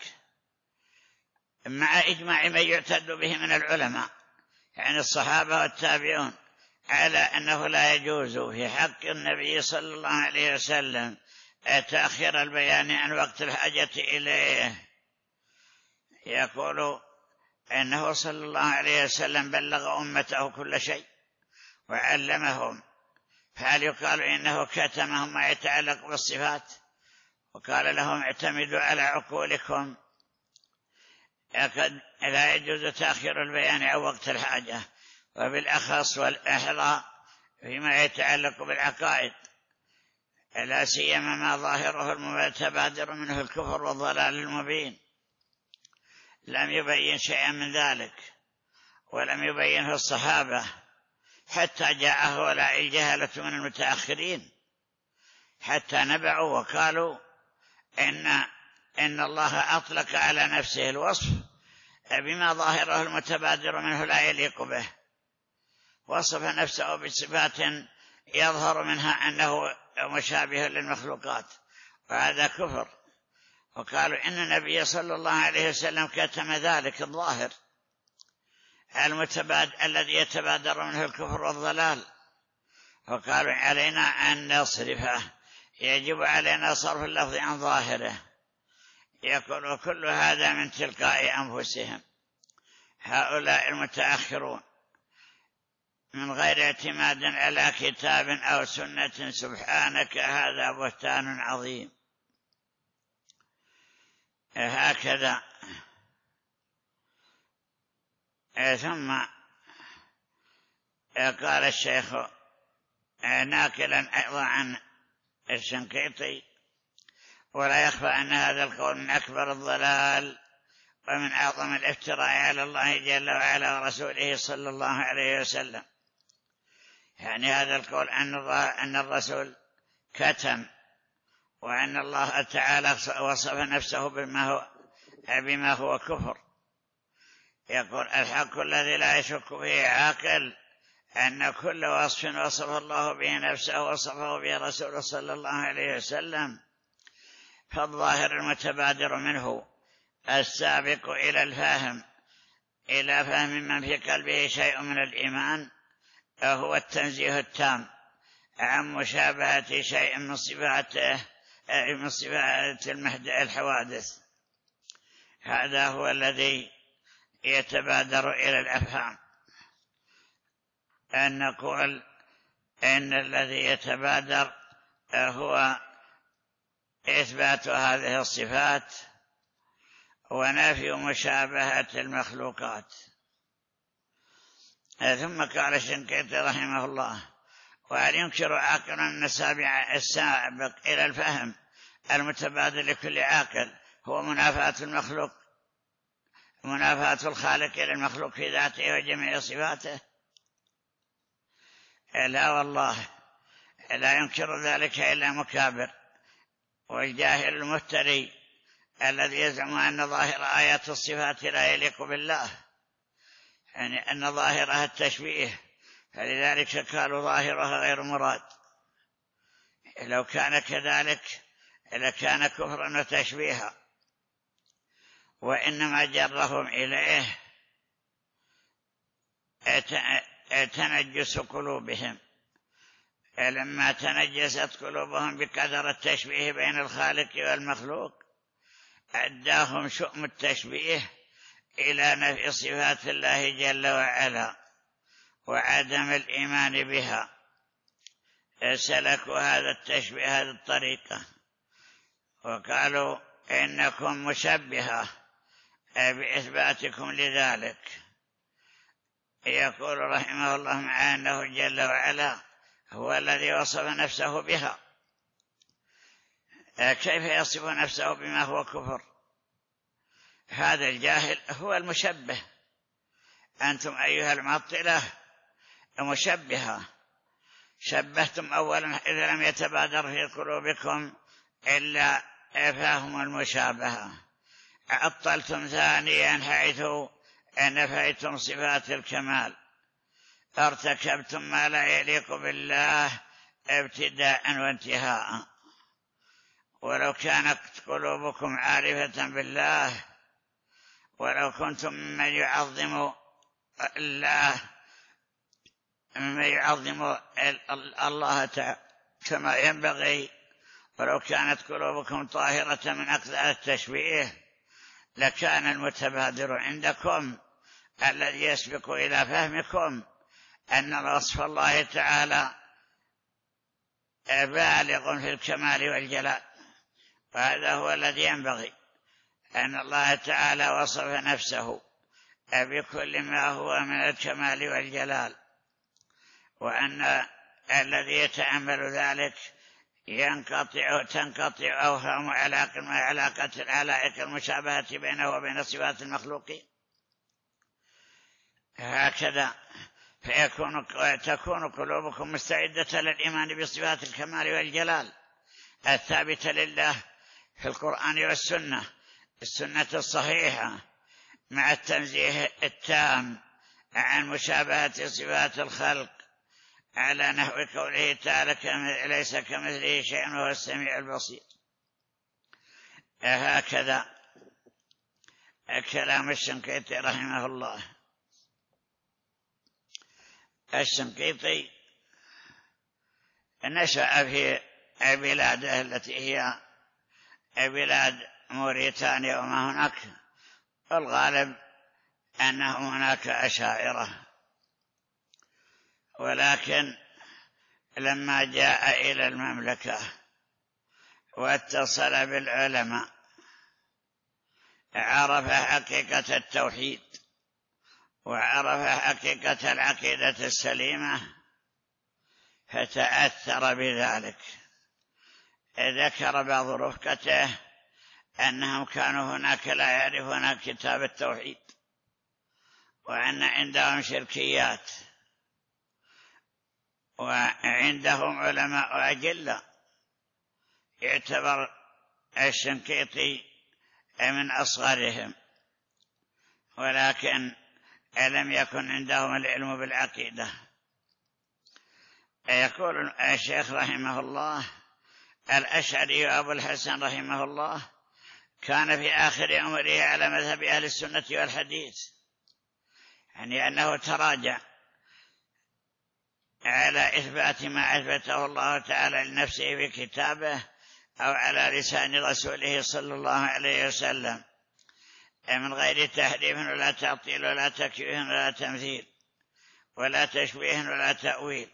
مع إجماع من يعتد به من العلماء يعني الصحابة والتابعون على أنه لا يجوز في حق النبي صلى الله عليه وسلم تأخير البيان عن وقت الحاجة إليه. يقول إنه صلى الله عليه وسلم بلغ أمته كل شيء وعلمهم، فهل يقال إنه كتمهم ما يتعلق بالصفات وقال لهم اعتمدوا على عقولكم؟ لا يجوز تأخير البيان عن وقت الحاجة، وبالأخص والأحرى فيما يتعلق بالعقائد، لا سيما ما ظاهره المتبادر منه الكفر والضلال المبين. لم يبين شيئا من ذلك، ولم يبينه الصحابة، حتى جاء هؤلاء الجهلة من المتأخرين حتى نبعوا وقالوا إن, إن الله أطلق على نفسه الوصف بما ظاهره المتبادر منه لا يليق به، وصف نفسه بصفات يظهر منها أنه مشابه للمخلوقات، وهذا كفر. وقالوا إن النبي صلى الله عليه وسلم كتم ذلك الظاهر المتبادر الذي يتبادر منه الكفر والضلال، وقالوا علينا أن نصرفه، يجب علينا صرف اللفظ عن ظاهره. يقول كل هذا من تلقاء أنفسهم هؤلاء المتأخرون من غير اعتماد على كتاب أو سنة، سبحانك هذا بهتان عظيم. هكذا. ثم قال الشيخ ناكلا أيضا عن الشنقيطي: ولا يخفى أن هذا القول من أكبر الضلال ومن أعظم الافتراء على الله جل وعلا ورسوله صلى الله عليه وسلم. يعني هذا القول أن الرسول كتم، وأن الله تعالى وصف نفسه بما هو, بما هو كفر. يقول الحق الذي لا يشك فيه عاقل أن كل وصف وصف الله به نفسه وصفه به رسوله صلى الله عليه وسلم، فالظاهر المتبادر منه السابق إلى الفهم إلى فهم من في قلبه شيء من الإيمان هو التنزيه التام عن مشابهة شيء من صفاته من صفات الحوادث. هذا هو الذي يتبادر إلى الأفهام، أن نقول إن الذي يتبادر هو إثبات هذه الصفات ونفي مشابهة المخلوقات. ثم قال الشنقيطي رحمه الله: وهل ينكر عاقل أن السابق إلى الفهم المتبادل لكل عاقل هو منافاة المخلوق منافاة الخالق إلى المخلوق في ذاته وجميع صفاته؟ لا والله، لا ينكر ذلك إلا مكابر والجاهل المفتري الذي يزعم أن ظاهر آيات الصفات لا يليق بالله، يعني أن ظاهرها التشبيه، فلذلك قالوا ظاهرها غير مراد. لو كان كذلك لكان كفرا وتشبيها، وإنما جرهم إليه تنجس قلوبهم، لما تنجست قلوبهم بقدر التشبيه بين الخالق والمخلوق أداهم شؤم التشبيه إلى نفي صفات الله جل وعلا وعدم الإيمان بها. سلكوا هذا التشبيه هذه الطريقة وقالوا إنكم مشبهة بإثباتكم لذلك. يقول رحمه الله مع أنه جل وعلا هو الذي وصف نفسه بها، كيف يصف نفسه بما هو كفر؟ هذا الجاهل هو المشبه. أنتم أيها المعطلة مشبهة، شبهتم أولا إذا لم يتبادر في قلوبكم إلا فهم المشابهة، عطلتم ثانيا حيث نفيتم صفات الكمال، ارتكبتم ما لا يليق بالله ابتداء وانتهاء. ولو كانت قلوبكم عارفة بالله، ولو كنتم ممن يعظم الله ممن يعظم الله تعالى كما ينبغي، ولو كانت قلوبكم طاهرة من أقذار التشبيه، لكان المتبادر عندكم الذي يسبق إلى فهمكم أن وصف الله تعالى بالغ في الكمال والجلال، وهذا هو الذي ينبغي، أن الله تعالى وصف نفسه بكل ما هو من الكمال والجلال، وأن الذي يتأمل ذلك ينقطع تنقطع أوهام علاقة مع علاقة العلائق المشابهة بينه وبين صفات المخلوقين. هكذا فيكون تكون قلوبكم مستعدة للإيمان بصفات الكمال والجلال الثابتة لله في القرآن والسنة، السنة الصحيحة، مع التنزيه التام عن مشابهة صفات الخلق على نحو قوله تعالى ليس كمثله شيء وهو السميع البصير. هكذا كلام الشنقيطي رحمه الله. الشنقيطي نشأ في بلاده التي هي بلاد موريتانيا وما هناك، والغالب أنه هناك أشاعرة، ولكن لما جاء إلى المملكة واتصل بالعلماء عرف حقيقة التوحيد وعرف حقيقة العقيدة السليمة فتأثر بذلك. ذكر بعض رفقته أنهم كانوا هناك لا يعرفون كتاب التوحيد، وأن عندهم شركيات، وعندهم علماء أجلة. يعتبر الشنقيطي من أصغرهم، ولكن لم يكن عندهم العلم بالعقيدة، يقول الشيخ رحمه الله: الأشعري أبو الحسن رحمه الله كان في آخر عمره على مذهب أهل السنة والحديث، يعني أنه تراجع على إثبات ما أثبته الله تعالى لنفسه في كتابه أو على لسان رسوله صلى الله عليه وسلم، من غير تحريف ولا تعطيل ولا تكييف ولا تمثيل ولا تشبيه ولا تأويل.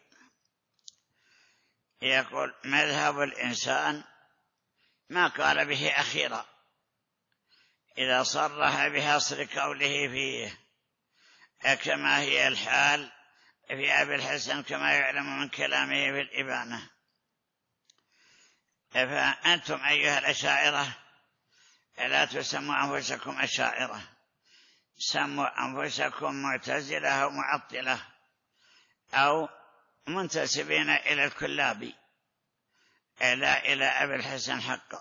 يقول: مذهب الإنسان ما قال به أخيرا إذا صرح بحصر قوله فيه، كما هي الحال في أبي الحسن كما يعلم من كلامه في الإبانة. فأنتم أيها الأشاعرة لا تسموا أنفسكم أشاعرة، سموا أنفسكم معتزلة أو معطلة أو منتسبين إلى الكلابي، لا إلى أبي الحسن حقا.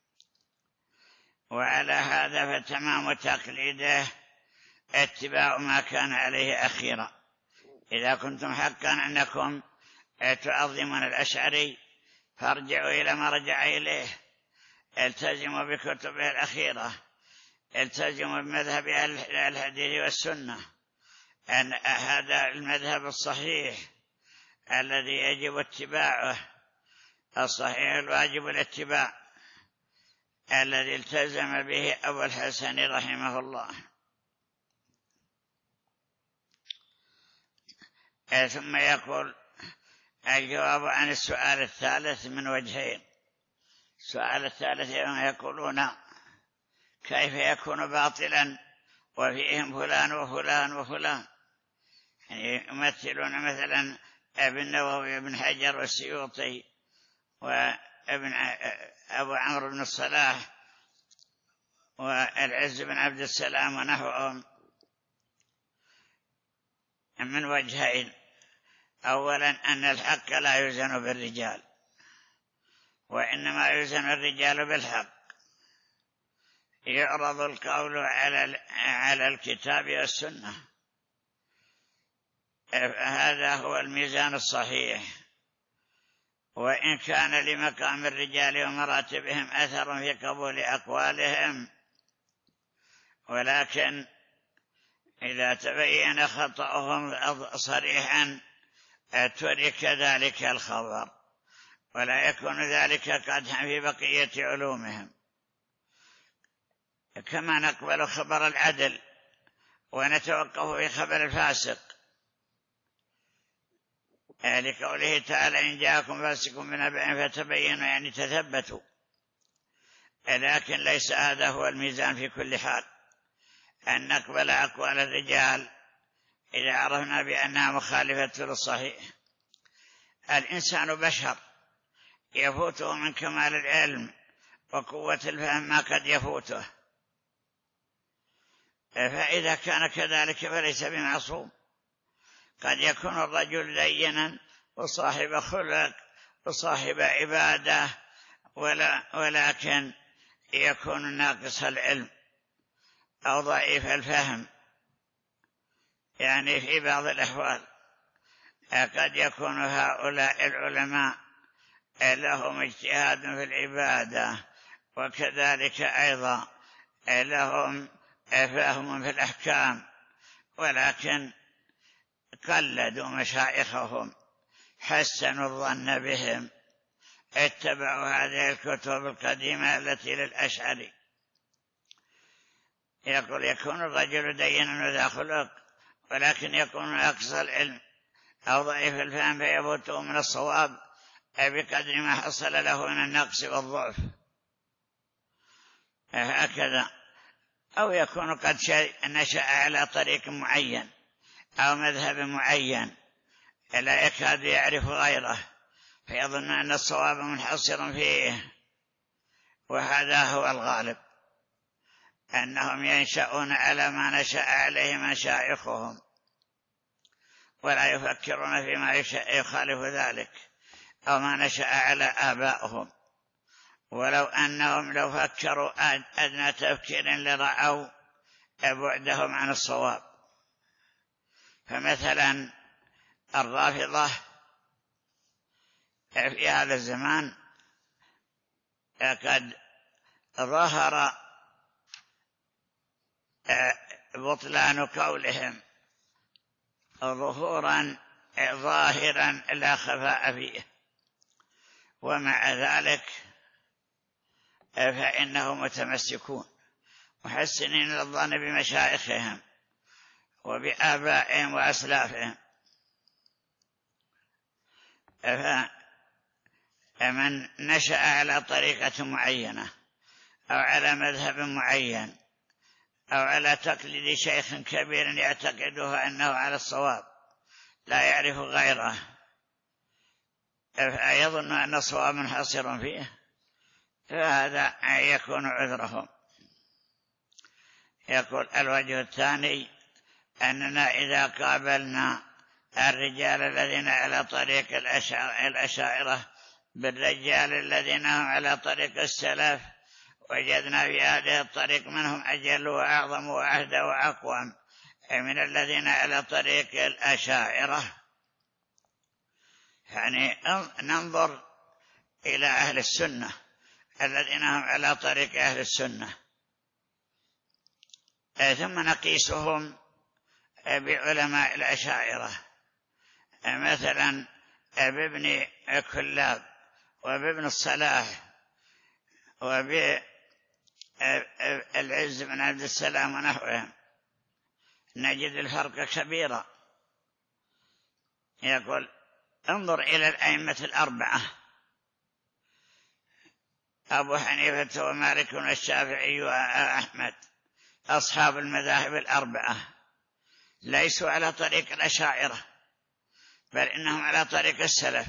وعلى هذا فتمام تقليده اتباع ما كان عليه أخيرا. إذا كنتم حقا أنكم تعظمون الأشعري فارجعوا إلى ما رجع إليه، التزموا بكتبه الأخيرة، التزموا بمذهب الحديث والسنة، أن هذا المذهب الصحيح الذي يجب اتباعه، الصحيح الواجب الاتباع الذي التزم به أبو الحسن رحمه الله. ثم يقول: الجواب عن السؤال الثالث من وجهين. السؤال الثالث يقولون: كيف يكون باطلا وفيهم فلان وفلان وفلان؟ يعني يمثلون مثلا ابن النووي وابن حجر والسيوطي وابن أبو عمرو بن الصلاح والعز بن عبد السلام ونحوهم من وجهين. أولا أن الحق لا يوزن بالرجال، وإنما يوزن الرجال بالحق، يعرض القول على على الكتاب والسنة، هذا هو الميزان الصحيح. وإن كان لمقام الرجال ومراتبهم أثر في قبول أقوالهم، ولكن إذا تبين خطأهم صريحا ترك ذلك الخبر، ولا يكون ذلك قدحا في بقية علومهم. كما نقبل خبر العدل ونتوقف في خبر الفاسق، لقوله تعالى: إن جاءكم فاسق بنبأ فتبينوا، يعني تثبتوا. لكن ليس هذا هو الميزان في كل حال، أن نقبل أقوال الرجال إذا عرفنا بأنها مخالفة للصحيح. الإنسان بشر، يفوته من كمال العلم وقوة الفهم ما قد يفوته، فإذا كان كذلك فليس بمعصوم. قد يكون الرجل دينا وصاحب خلق وصاحب عبادة، ولا ولكن يكون ناقص العلم أو ضعيف الفهم، يعني في بعض الأحوال قد يكون هؤلاء العلماء لهم اجتهاد في العبادة، وكذلك أيضا لهم فهم في الأحكام، ولكن قلدوا مشايخهم، حسنوا الظن بهم، اتبعوا هذه الكتب القديمة التي للأشعري. يقول: يكون الرجل دينا وذا خلق، ولكن يكون ناقص العلم أو ضعيف الفهم فيفوته من الصواب بقدر ما حصل له من النقص والضعف، هكذا. أو يكون قد نشأ على طريق معين أو مذهب معين لا يكاد يعرف غيره، فيظن أن الصواب منحصر فيه. وهذا هو الغالب، أنهم ينشأون على ما نشأ عليه مشايخهم، ولا يفكرون فيما يخالف ذلك أو ما نشأ على آبائهم، ولو أنهم لو فكروا أدنى تفكير لرأوا بعدهم عن الصواب. فمثلا الرافضة في هذا الزمان قد ظهر بطلان قولهم ظهورا ظاهرا لا خفاء فيه، ومع ذلك فإنهم متمسكون محسنين الظن بمشايخهم وبآبائهم وأسلافهم. فمن نشأ على طريقة معينة أو على مذهب معين أو على تقليد شيخ كبير يعتقده أنه على الصواب لا يعرف غيره، فيظن أن الصواب منحصر فيه، فهذا يكون عذرهم. يقول الوجه الثاني أننا إذا قابلنا الرجال الذين على طريق الأشاعرة بالرجال الذين هم على طريق السلف وجدنا في هذه الطريق منهم أجل وأعظم وأهدى وأقوم من الذين على طريق الأشاعرة. يعني ننظر إلى أهل السنة الذين هم على طريق أهل السنة، ثم نقيسهم بعلماء الأشاعرة، مثلا بابن كلاب وبابن الصلاح وبالعز بن عبد السلام ونحوهم، نجد الفرق كبيرا. يقول انظر إلى الأئمة الأربعة أبو حنيفة ومالك والشافعي وأحمد، أصحاب المذاهب الأربعة ليسوا على طريق الأشاعرة، بل إنهم على طريق السلف.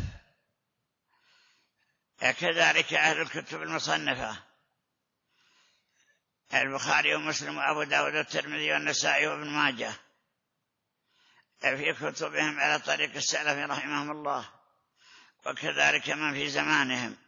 كذلك أهل الكتب المصنفة البخاري ومسلم وأبو داود والترمذي والنسائي وابن ماجه في كتبهم على طريق السلف رحمهم الله، وكذلك من في زمانهم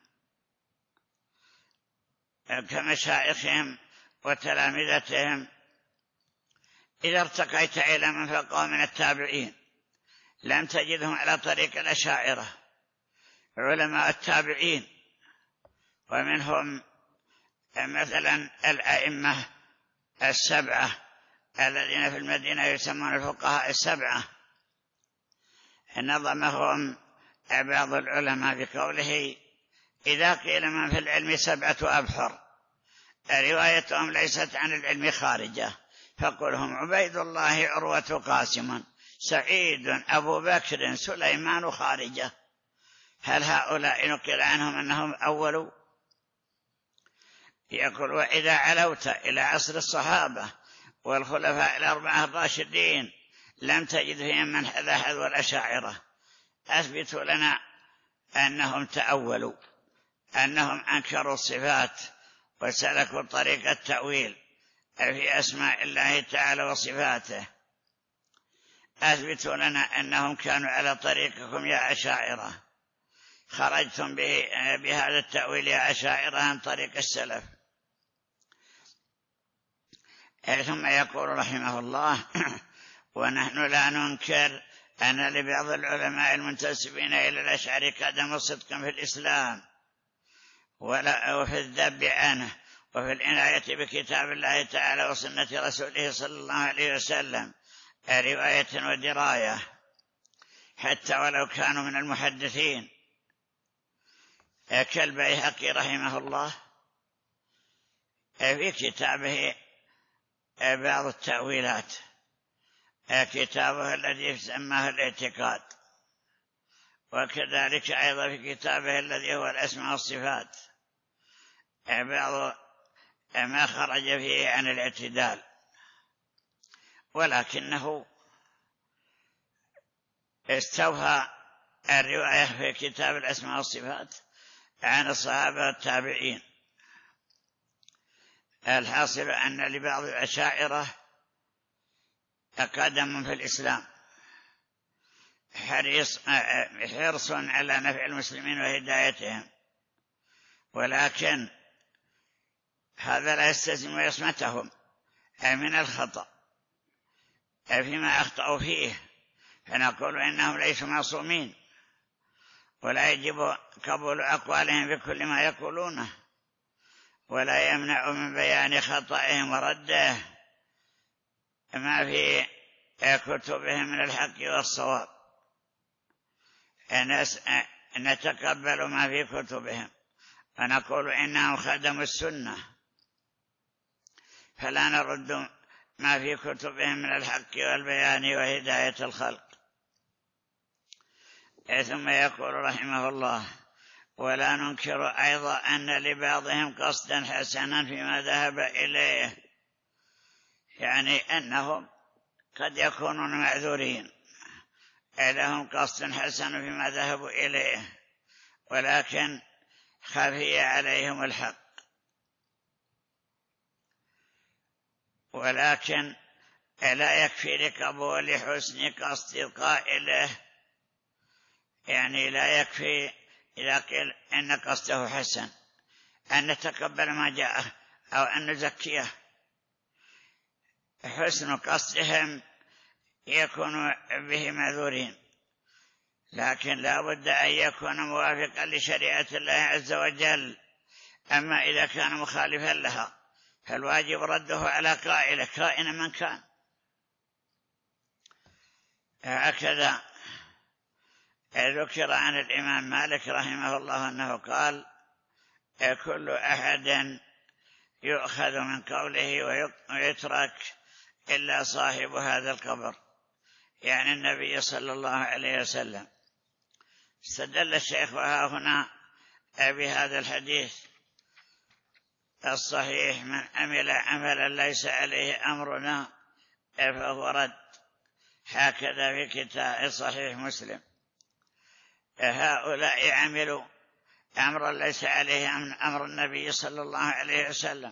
كمشايخهم وتلامذتهم. إذا ارتقيت إلى من فوقهم من التابعين لم تجدهم على طريق الأشاعرة. علماء التابعين ومنهم مثلا الأئمة السبعة الذين في المدينة يسمون الفقهاء السبعة، نظمهم بعض العلماء بقوله إذا قيل من في العلم سبعة أبحر روايتهم ليست عن العلم خارجة، فقلهم عبيد الله عروة قاسم سعيد أبو بكر سليمان خارجة. هل هؤلاء نقل عنهم أنهم أولوا؟ يقول وإذا علوت إلى عصر الصحابة والخلفاء الأربعة الراشدين لم تجد فيهم من هذا حذو الأشاعرة. أثبتوا لنا أنهم تأولوا، أنهم أنكروا الصفات وسلكوا طريق التأويل في أسماء الله تعالى وصفاته. أثبتوا لنا أنهم كانوا على طريقكم يا أشاعرة، خرجتم به بهذا التأويل يا أشاعرة عن طريق السلف. ثم يقول رحمه الله ونحن لا ننكر أن لبعض العلماء المنتسبين إلى الأشعار قدم صدق في الإسلام ولا وفي الذب عنه وفي العناية بكتاب الله تعالى وسنة رسوله صلى الله عليه وسلم رواية ودراية، حتى ولو كانوا من المحدثين كالبيهقي رحمه الله في كتابه بعض التأويلات، كتابه الذي سماه الاعتقاد، وكذلك أيضا في كتابه الذي هو الأسماء والصفات بعض ما خرج فيه عن الاعتدال، ولكنه استوفى الرواية في كتاب الأسماء والصفات عن الصحابة والتابعين. الحاصل أن لبعض الأشاعرة قدم في الإسلام، حريص حرص على نفع المسلمين وهدايتهم، ولكن هذا لا يستلزم عصمتهم من الخطأ فيما أخطأوا فيه، فنقول إنهم ليسوا معصومين، ولا يجب قبول أقوالهم بكل ما يقولونه، ولا يمنع من بيان خطئهم ورده ما في كتبهم من الحق والصواب. نتقبل ما في كتبهم ونقول إنهم خدموا السنة، فلا نرد ما في كتبهم من الحق والبيان وهداية الخلق. ثم يقول رحمه الله: ولا ننكر أيضا أن لبعضهم قصدا حسنا فيما ذهب إليه، يعني أنهم قد يكونون معذورين، لهم قصد حسن فيما ذهبوا إليه، ولكن خفي عليهم الحق. ولكن لا يكفي لقبول حسن قصد قائله، يعني لا يكفي إذا قيل إن قصده حسن أن نتقبل ما جاءه أو أن نزكيه. حسن قصدهم يكون به معذورين، لكن لا بد أن يكون موافقا لشريعة الله عز وجل. أما إذا كان مخالفا لها فالواجب رده على قائله كائنا من كان. هكذا ذكر عن الإمام مالك رحمه الله أنه قال: كل أحد يؤخذ من قوله ويترك إلا صاحب هذا القبر، يعني النبي صلى الله عليه وسلم. استدل الشيخ وها هنا بهذا الحديث الصحيح: من عمل عملا ليس عليه أمرنا فهو رد. هكذا في كتاب صحيح مسلم. هؤلاء عملوا أمرا ليس عليه أمر النبي صلى الله عليه وسلم،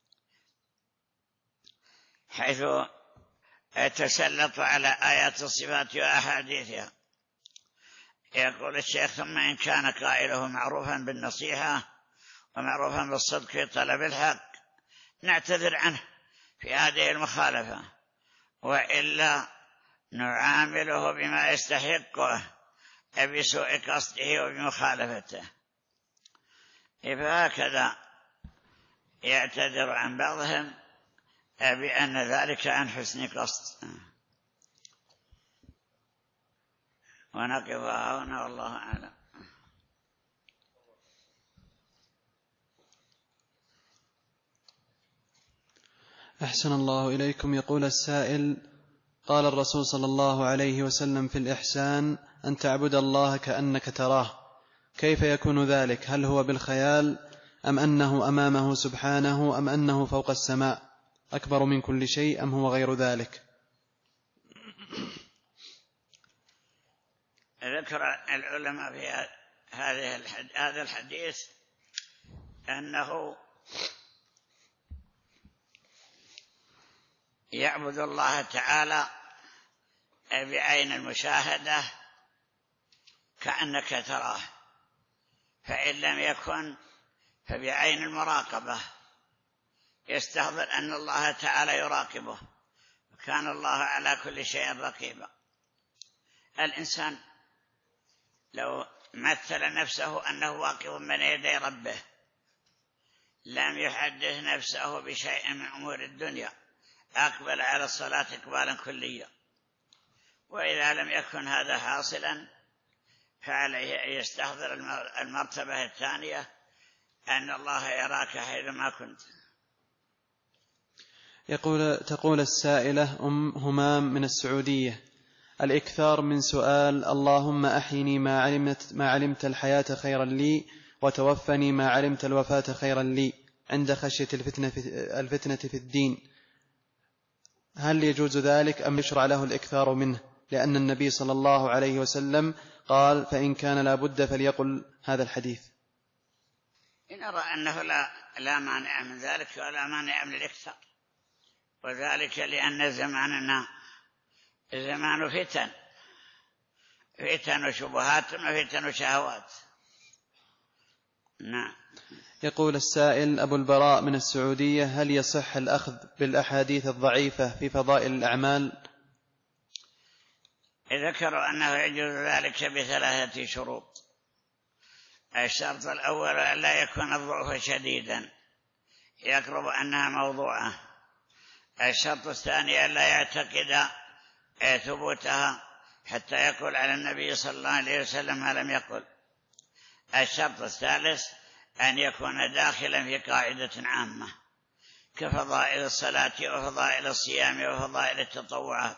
حيث تسلطوا على آيات الصفات وأحاديثها. يقول الشيخ: ثم إن كان قائله معروفا بالنصيحة ومعروفا بالصدق في طلب الحق نعتذر عنه في هذه المخالفة، وإلا نعامله بما يستحقه بسوء قصده وبمخالفته. فهكذا يعتذر عن بعضهم بأن ذلك عن حسن قصد. ونقف هنا والله أعلم. أحسن الله إليكم. يقول السائل: قال الرسول صلى الله عليه وسلم في الإحسان أن تعبد الله كأنك تراه، كيف يكون ذلك؟ هل هو بالخيال أم أنه أمامه سبحانه أم أنه فوق السماء أكبر من كل شيء أم هو غير ذلك؟ ذكر العلماء في هذا الحديث أنه يعبد الله تعالى بعين المشاهدة كأنك تراه، فإن لم يكن فبعين المراقبة، يستحضر أن الله تعالى يراقبه، وكان الله على كل شيء رقيبا. الإنسان لو مثل نفسه أنه واقف من يدي ربه لم يحدث نفسه بشيء من أمور الدنيا، أقبل على الصلاة إقبالا كليا. وإذا لم يكن هذا حاصلا فعليه أن يستحضر المرتبة الثانية، أن الله يراك حيثما كنت. يقول تقول السائلة أم همام من السعودية: الإكثار من سؤال اللهم أحيني ما علمت, ما علمت الحياة خيرا لي وتوفني ما علمت الوفاة خيرا لي عند خشية الفتنة في, الفتنة في الدين، هل يجوز ذلك أم يشرع له الإكثار منه؟ لأن النبي صلى الله عليه وسلم قال: فإن كان لا بد فليقل هذا الحديث. إن أرى أنه لا, لا مانع من ذلك ولا مانع من الإكثار، وذلك لأن زماننا زمان فتن فتن وشبهات وفتن وشهوات. نعم. يقول السائل أبو البراء من السعودية: هل يصح الأخذ بالأحاديث الضعيفة في فضائل الأعمال؟ ذكروا أنه يجوز ذلك بثلاثة شروط. الشرط الأول ألا يكون الضعف شديدا يقرب أنها موضوعة. الشرط الثاني ألا يعتقد ثبوتها حتى يقول على النبي صلى الله عليه وسلم ما لم يقل. الشرط الثالث أن يكون داخلا في قاعدة عامة كفضائل الصلاة وفضائل الصيام وفضائل التطوعات.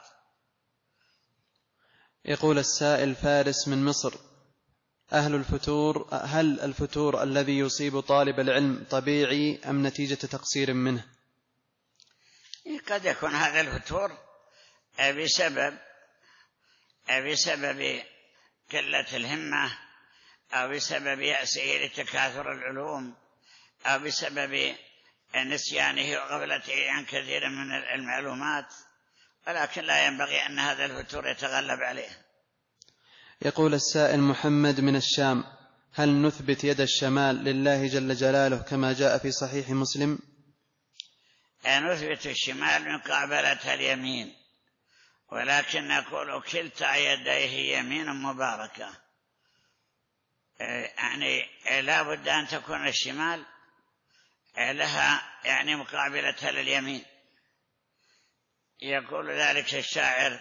يقول السائل فارس من مصر: أهل الفتور هل الفتور الذي يصيب طالب العلم طبيعي أم نتيجة تقصير منه؟ قد يكون هذا الفتور بسبب بسبب قلة الهمة أو بسبب يأسه لتكاثر العلوم أو بسبب نسيانه وغفلته عن كثير من المعلومات، ولكن لا ينبغي أن هذا الفتور يتغلب عليه. يقول السائل محمد من الشام: هل نثبت يد الشمال لله جل جلاله كما جاء في صحيح مسلم؟ نثبت الشمال مقابلة اليمين، ولكن نقول كلتا يديه يمين مباركة، يعني لا بد أن تكون الشمال لها يعني مقابلة لليمين. يقول ذلك الشاعر: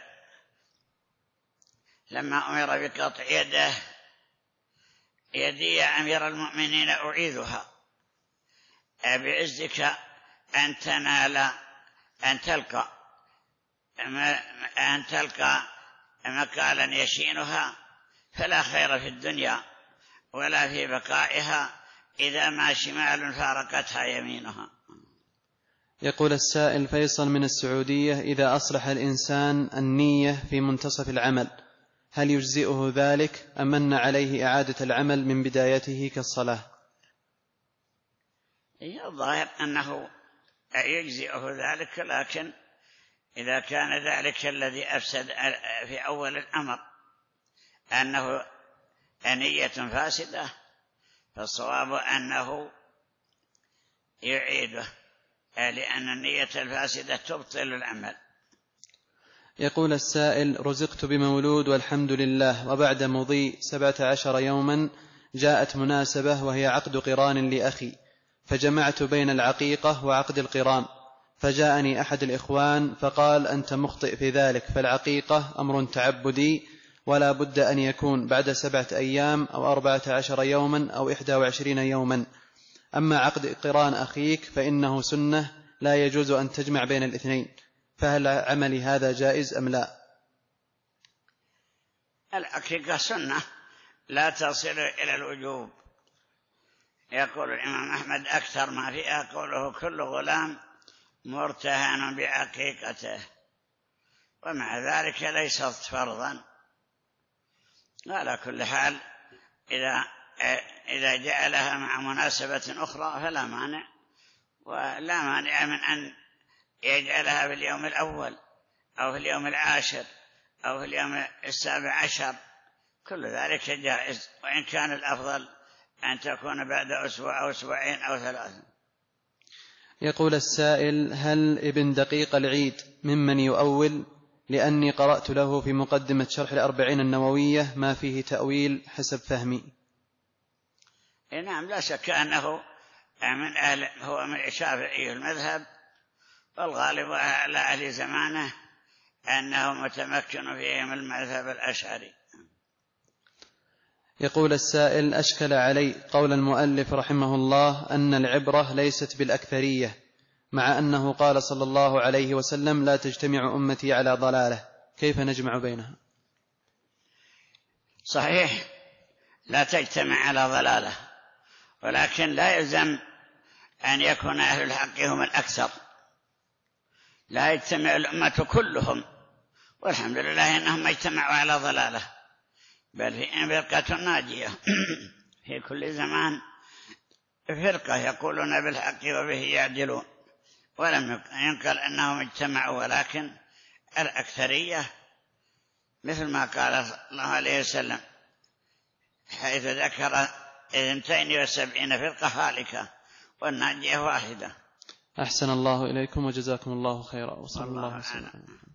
لما أمر بقطع يده: يدي يا أمير المؤمنين أعيذها بعزك أن تنال أن تلقى أن تلقى مقالا يشينها، فلا خير في الدنيا ولا في بقائها إذا ما شمال فارقتها يمينها. يقول السائل فيصل من السعودية: إذا أصلح الإنسان النية في منتصف العمل هل يجزئه ذلك أم أن عليه إعادة العمل من بدايته كالصلاة؟ الظاهر أنه يجزئه ذلك، لكن إذا كان ذلك الذي أفسد في أول الأمر أنه نية فاسدة فالصواب أنه يعيده، لأن النية الفاسدة تبطل العمل. يقول السائل: رزقت بمولود والحمد لله، وبعد مضي سبعة عشر يوما جاءت مناسبة وهي عقد قران لأخي، فجمعت بين العقيقة وعقد القران، فجاءني أحد الإخوان فقال: أنت مخطئ في ذلك، فالعقيقة أمر تعبدي ولا بد أن يكون بعد سبعة أيام أو أربعة عشر يوما أو إحدى وعشرين يوما، أما عقد قران أخيك فإنه سنة لا يجوز أن تجمع بين الاثنين، فهل عملي هذا جائز أم لا؟ العقيقة سنة لا تصل إلى الوجوب. يقول الإمام أحمد: أكثر ما فيها قوله كل غلام مرتهن بعقيقته، ومع ذلك ليست فرضا. على كل حال إذا إذا جعلها مع مناسبة أخرى فلا مانع، ولا مانع من أن يجعلها في اليوم الأول أو في اليوم العاشر أو في اليوم السابع عشر، كل ذلك جائز، وإن كان الأفضل أن تكون بعد أسبوع أو أسبوعين أو ثلاثة. يقول السائل: هل ابن دقيق العيد ممن يؤول؟ لأني قرأت له في مقدمة شرح الأربعين النووية ما فيه تأويل حسب فهمي. نعم، لا شك أنه من أهل هو من شافعي المذهب، والغالب على أهل زمانه أنه متمكن فيه من المذهب الأشعري. يقول السائل: أشكل علي قول المؤلف رحمه الله أن العبرة ليست بالأكثرية، مع أنه قال صلى الله عليه وسلم: لا تجتمع أمتي على ضلالة، كيف نجمع بينها؟ صحيح لا تجتمع على ضلالة، ولكن لا يلزم أن يكون أهل الحق هم الأكثر. لا يجتمع الأمة كلهم، والحمد لله إنهم اجتمعوا على ضلالة، بل في فرقة ناجية في كل زمان فرقة يقولون بالحق وبه يعدلون، ولم ينقل أنهم اجتمعوا، ولكن الأكثرية مثل ما قال صلى الله عليه وسلم حيث ذكر اثنتين وسبعين فرقة هالكة والناجية واحدة. أحسن الله إليكم وجزاكم الله خيرا، وصلى الله وسلم.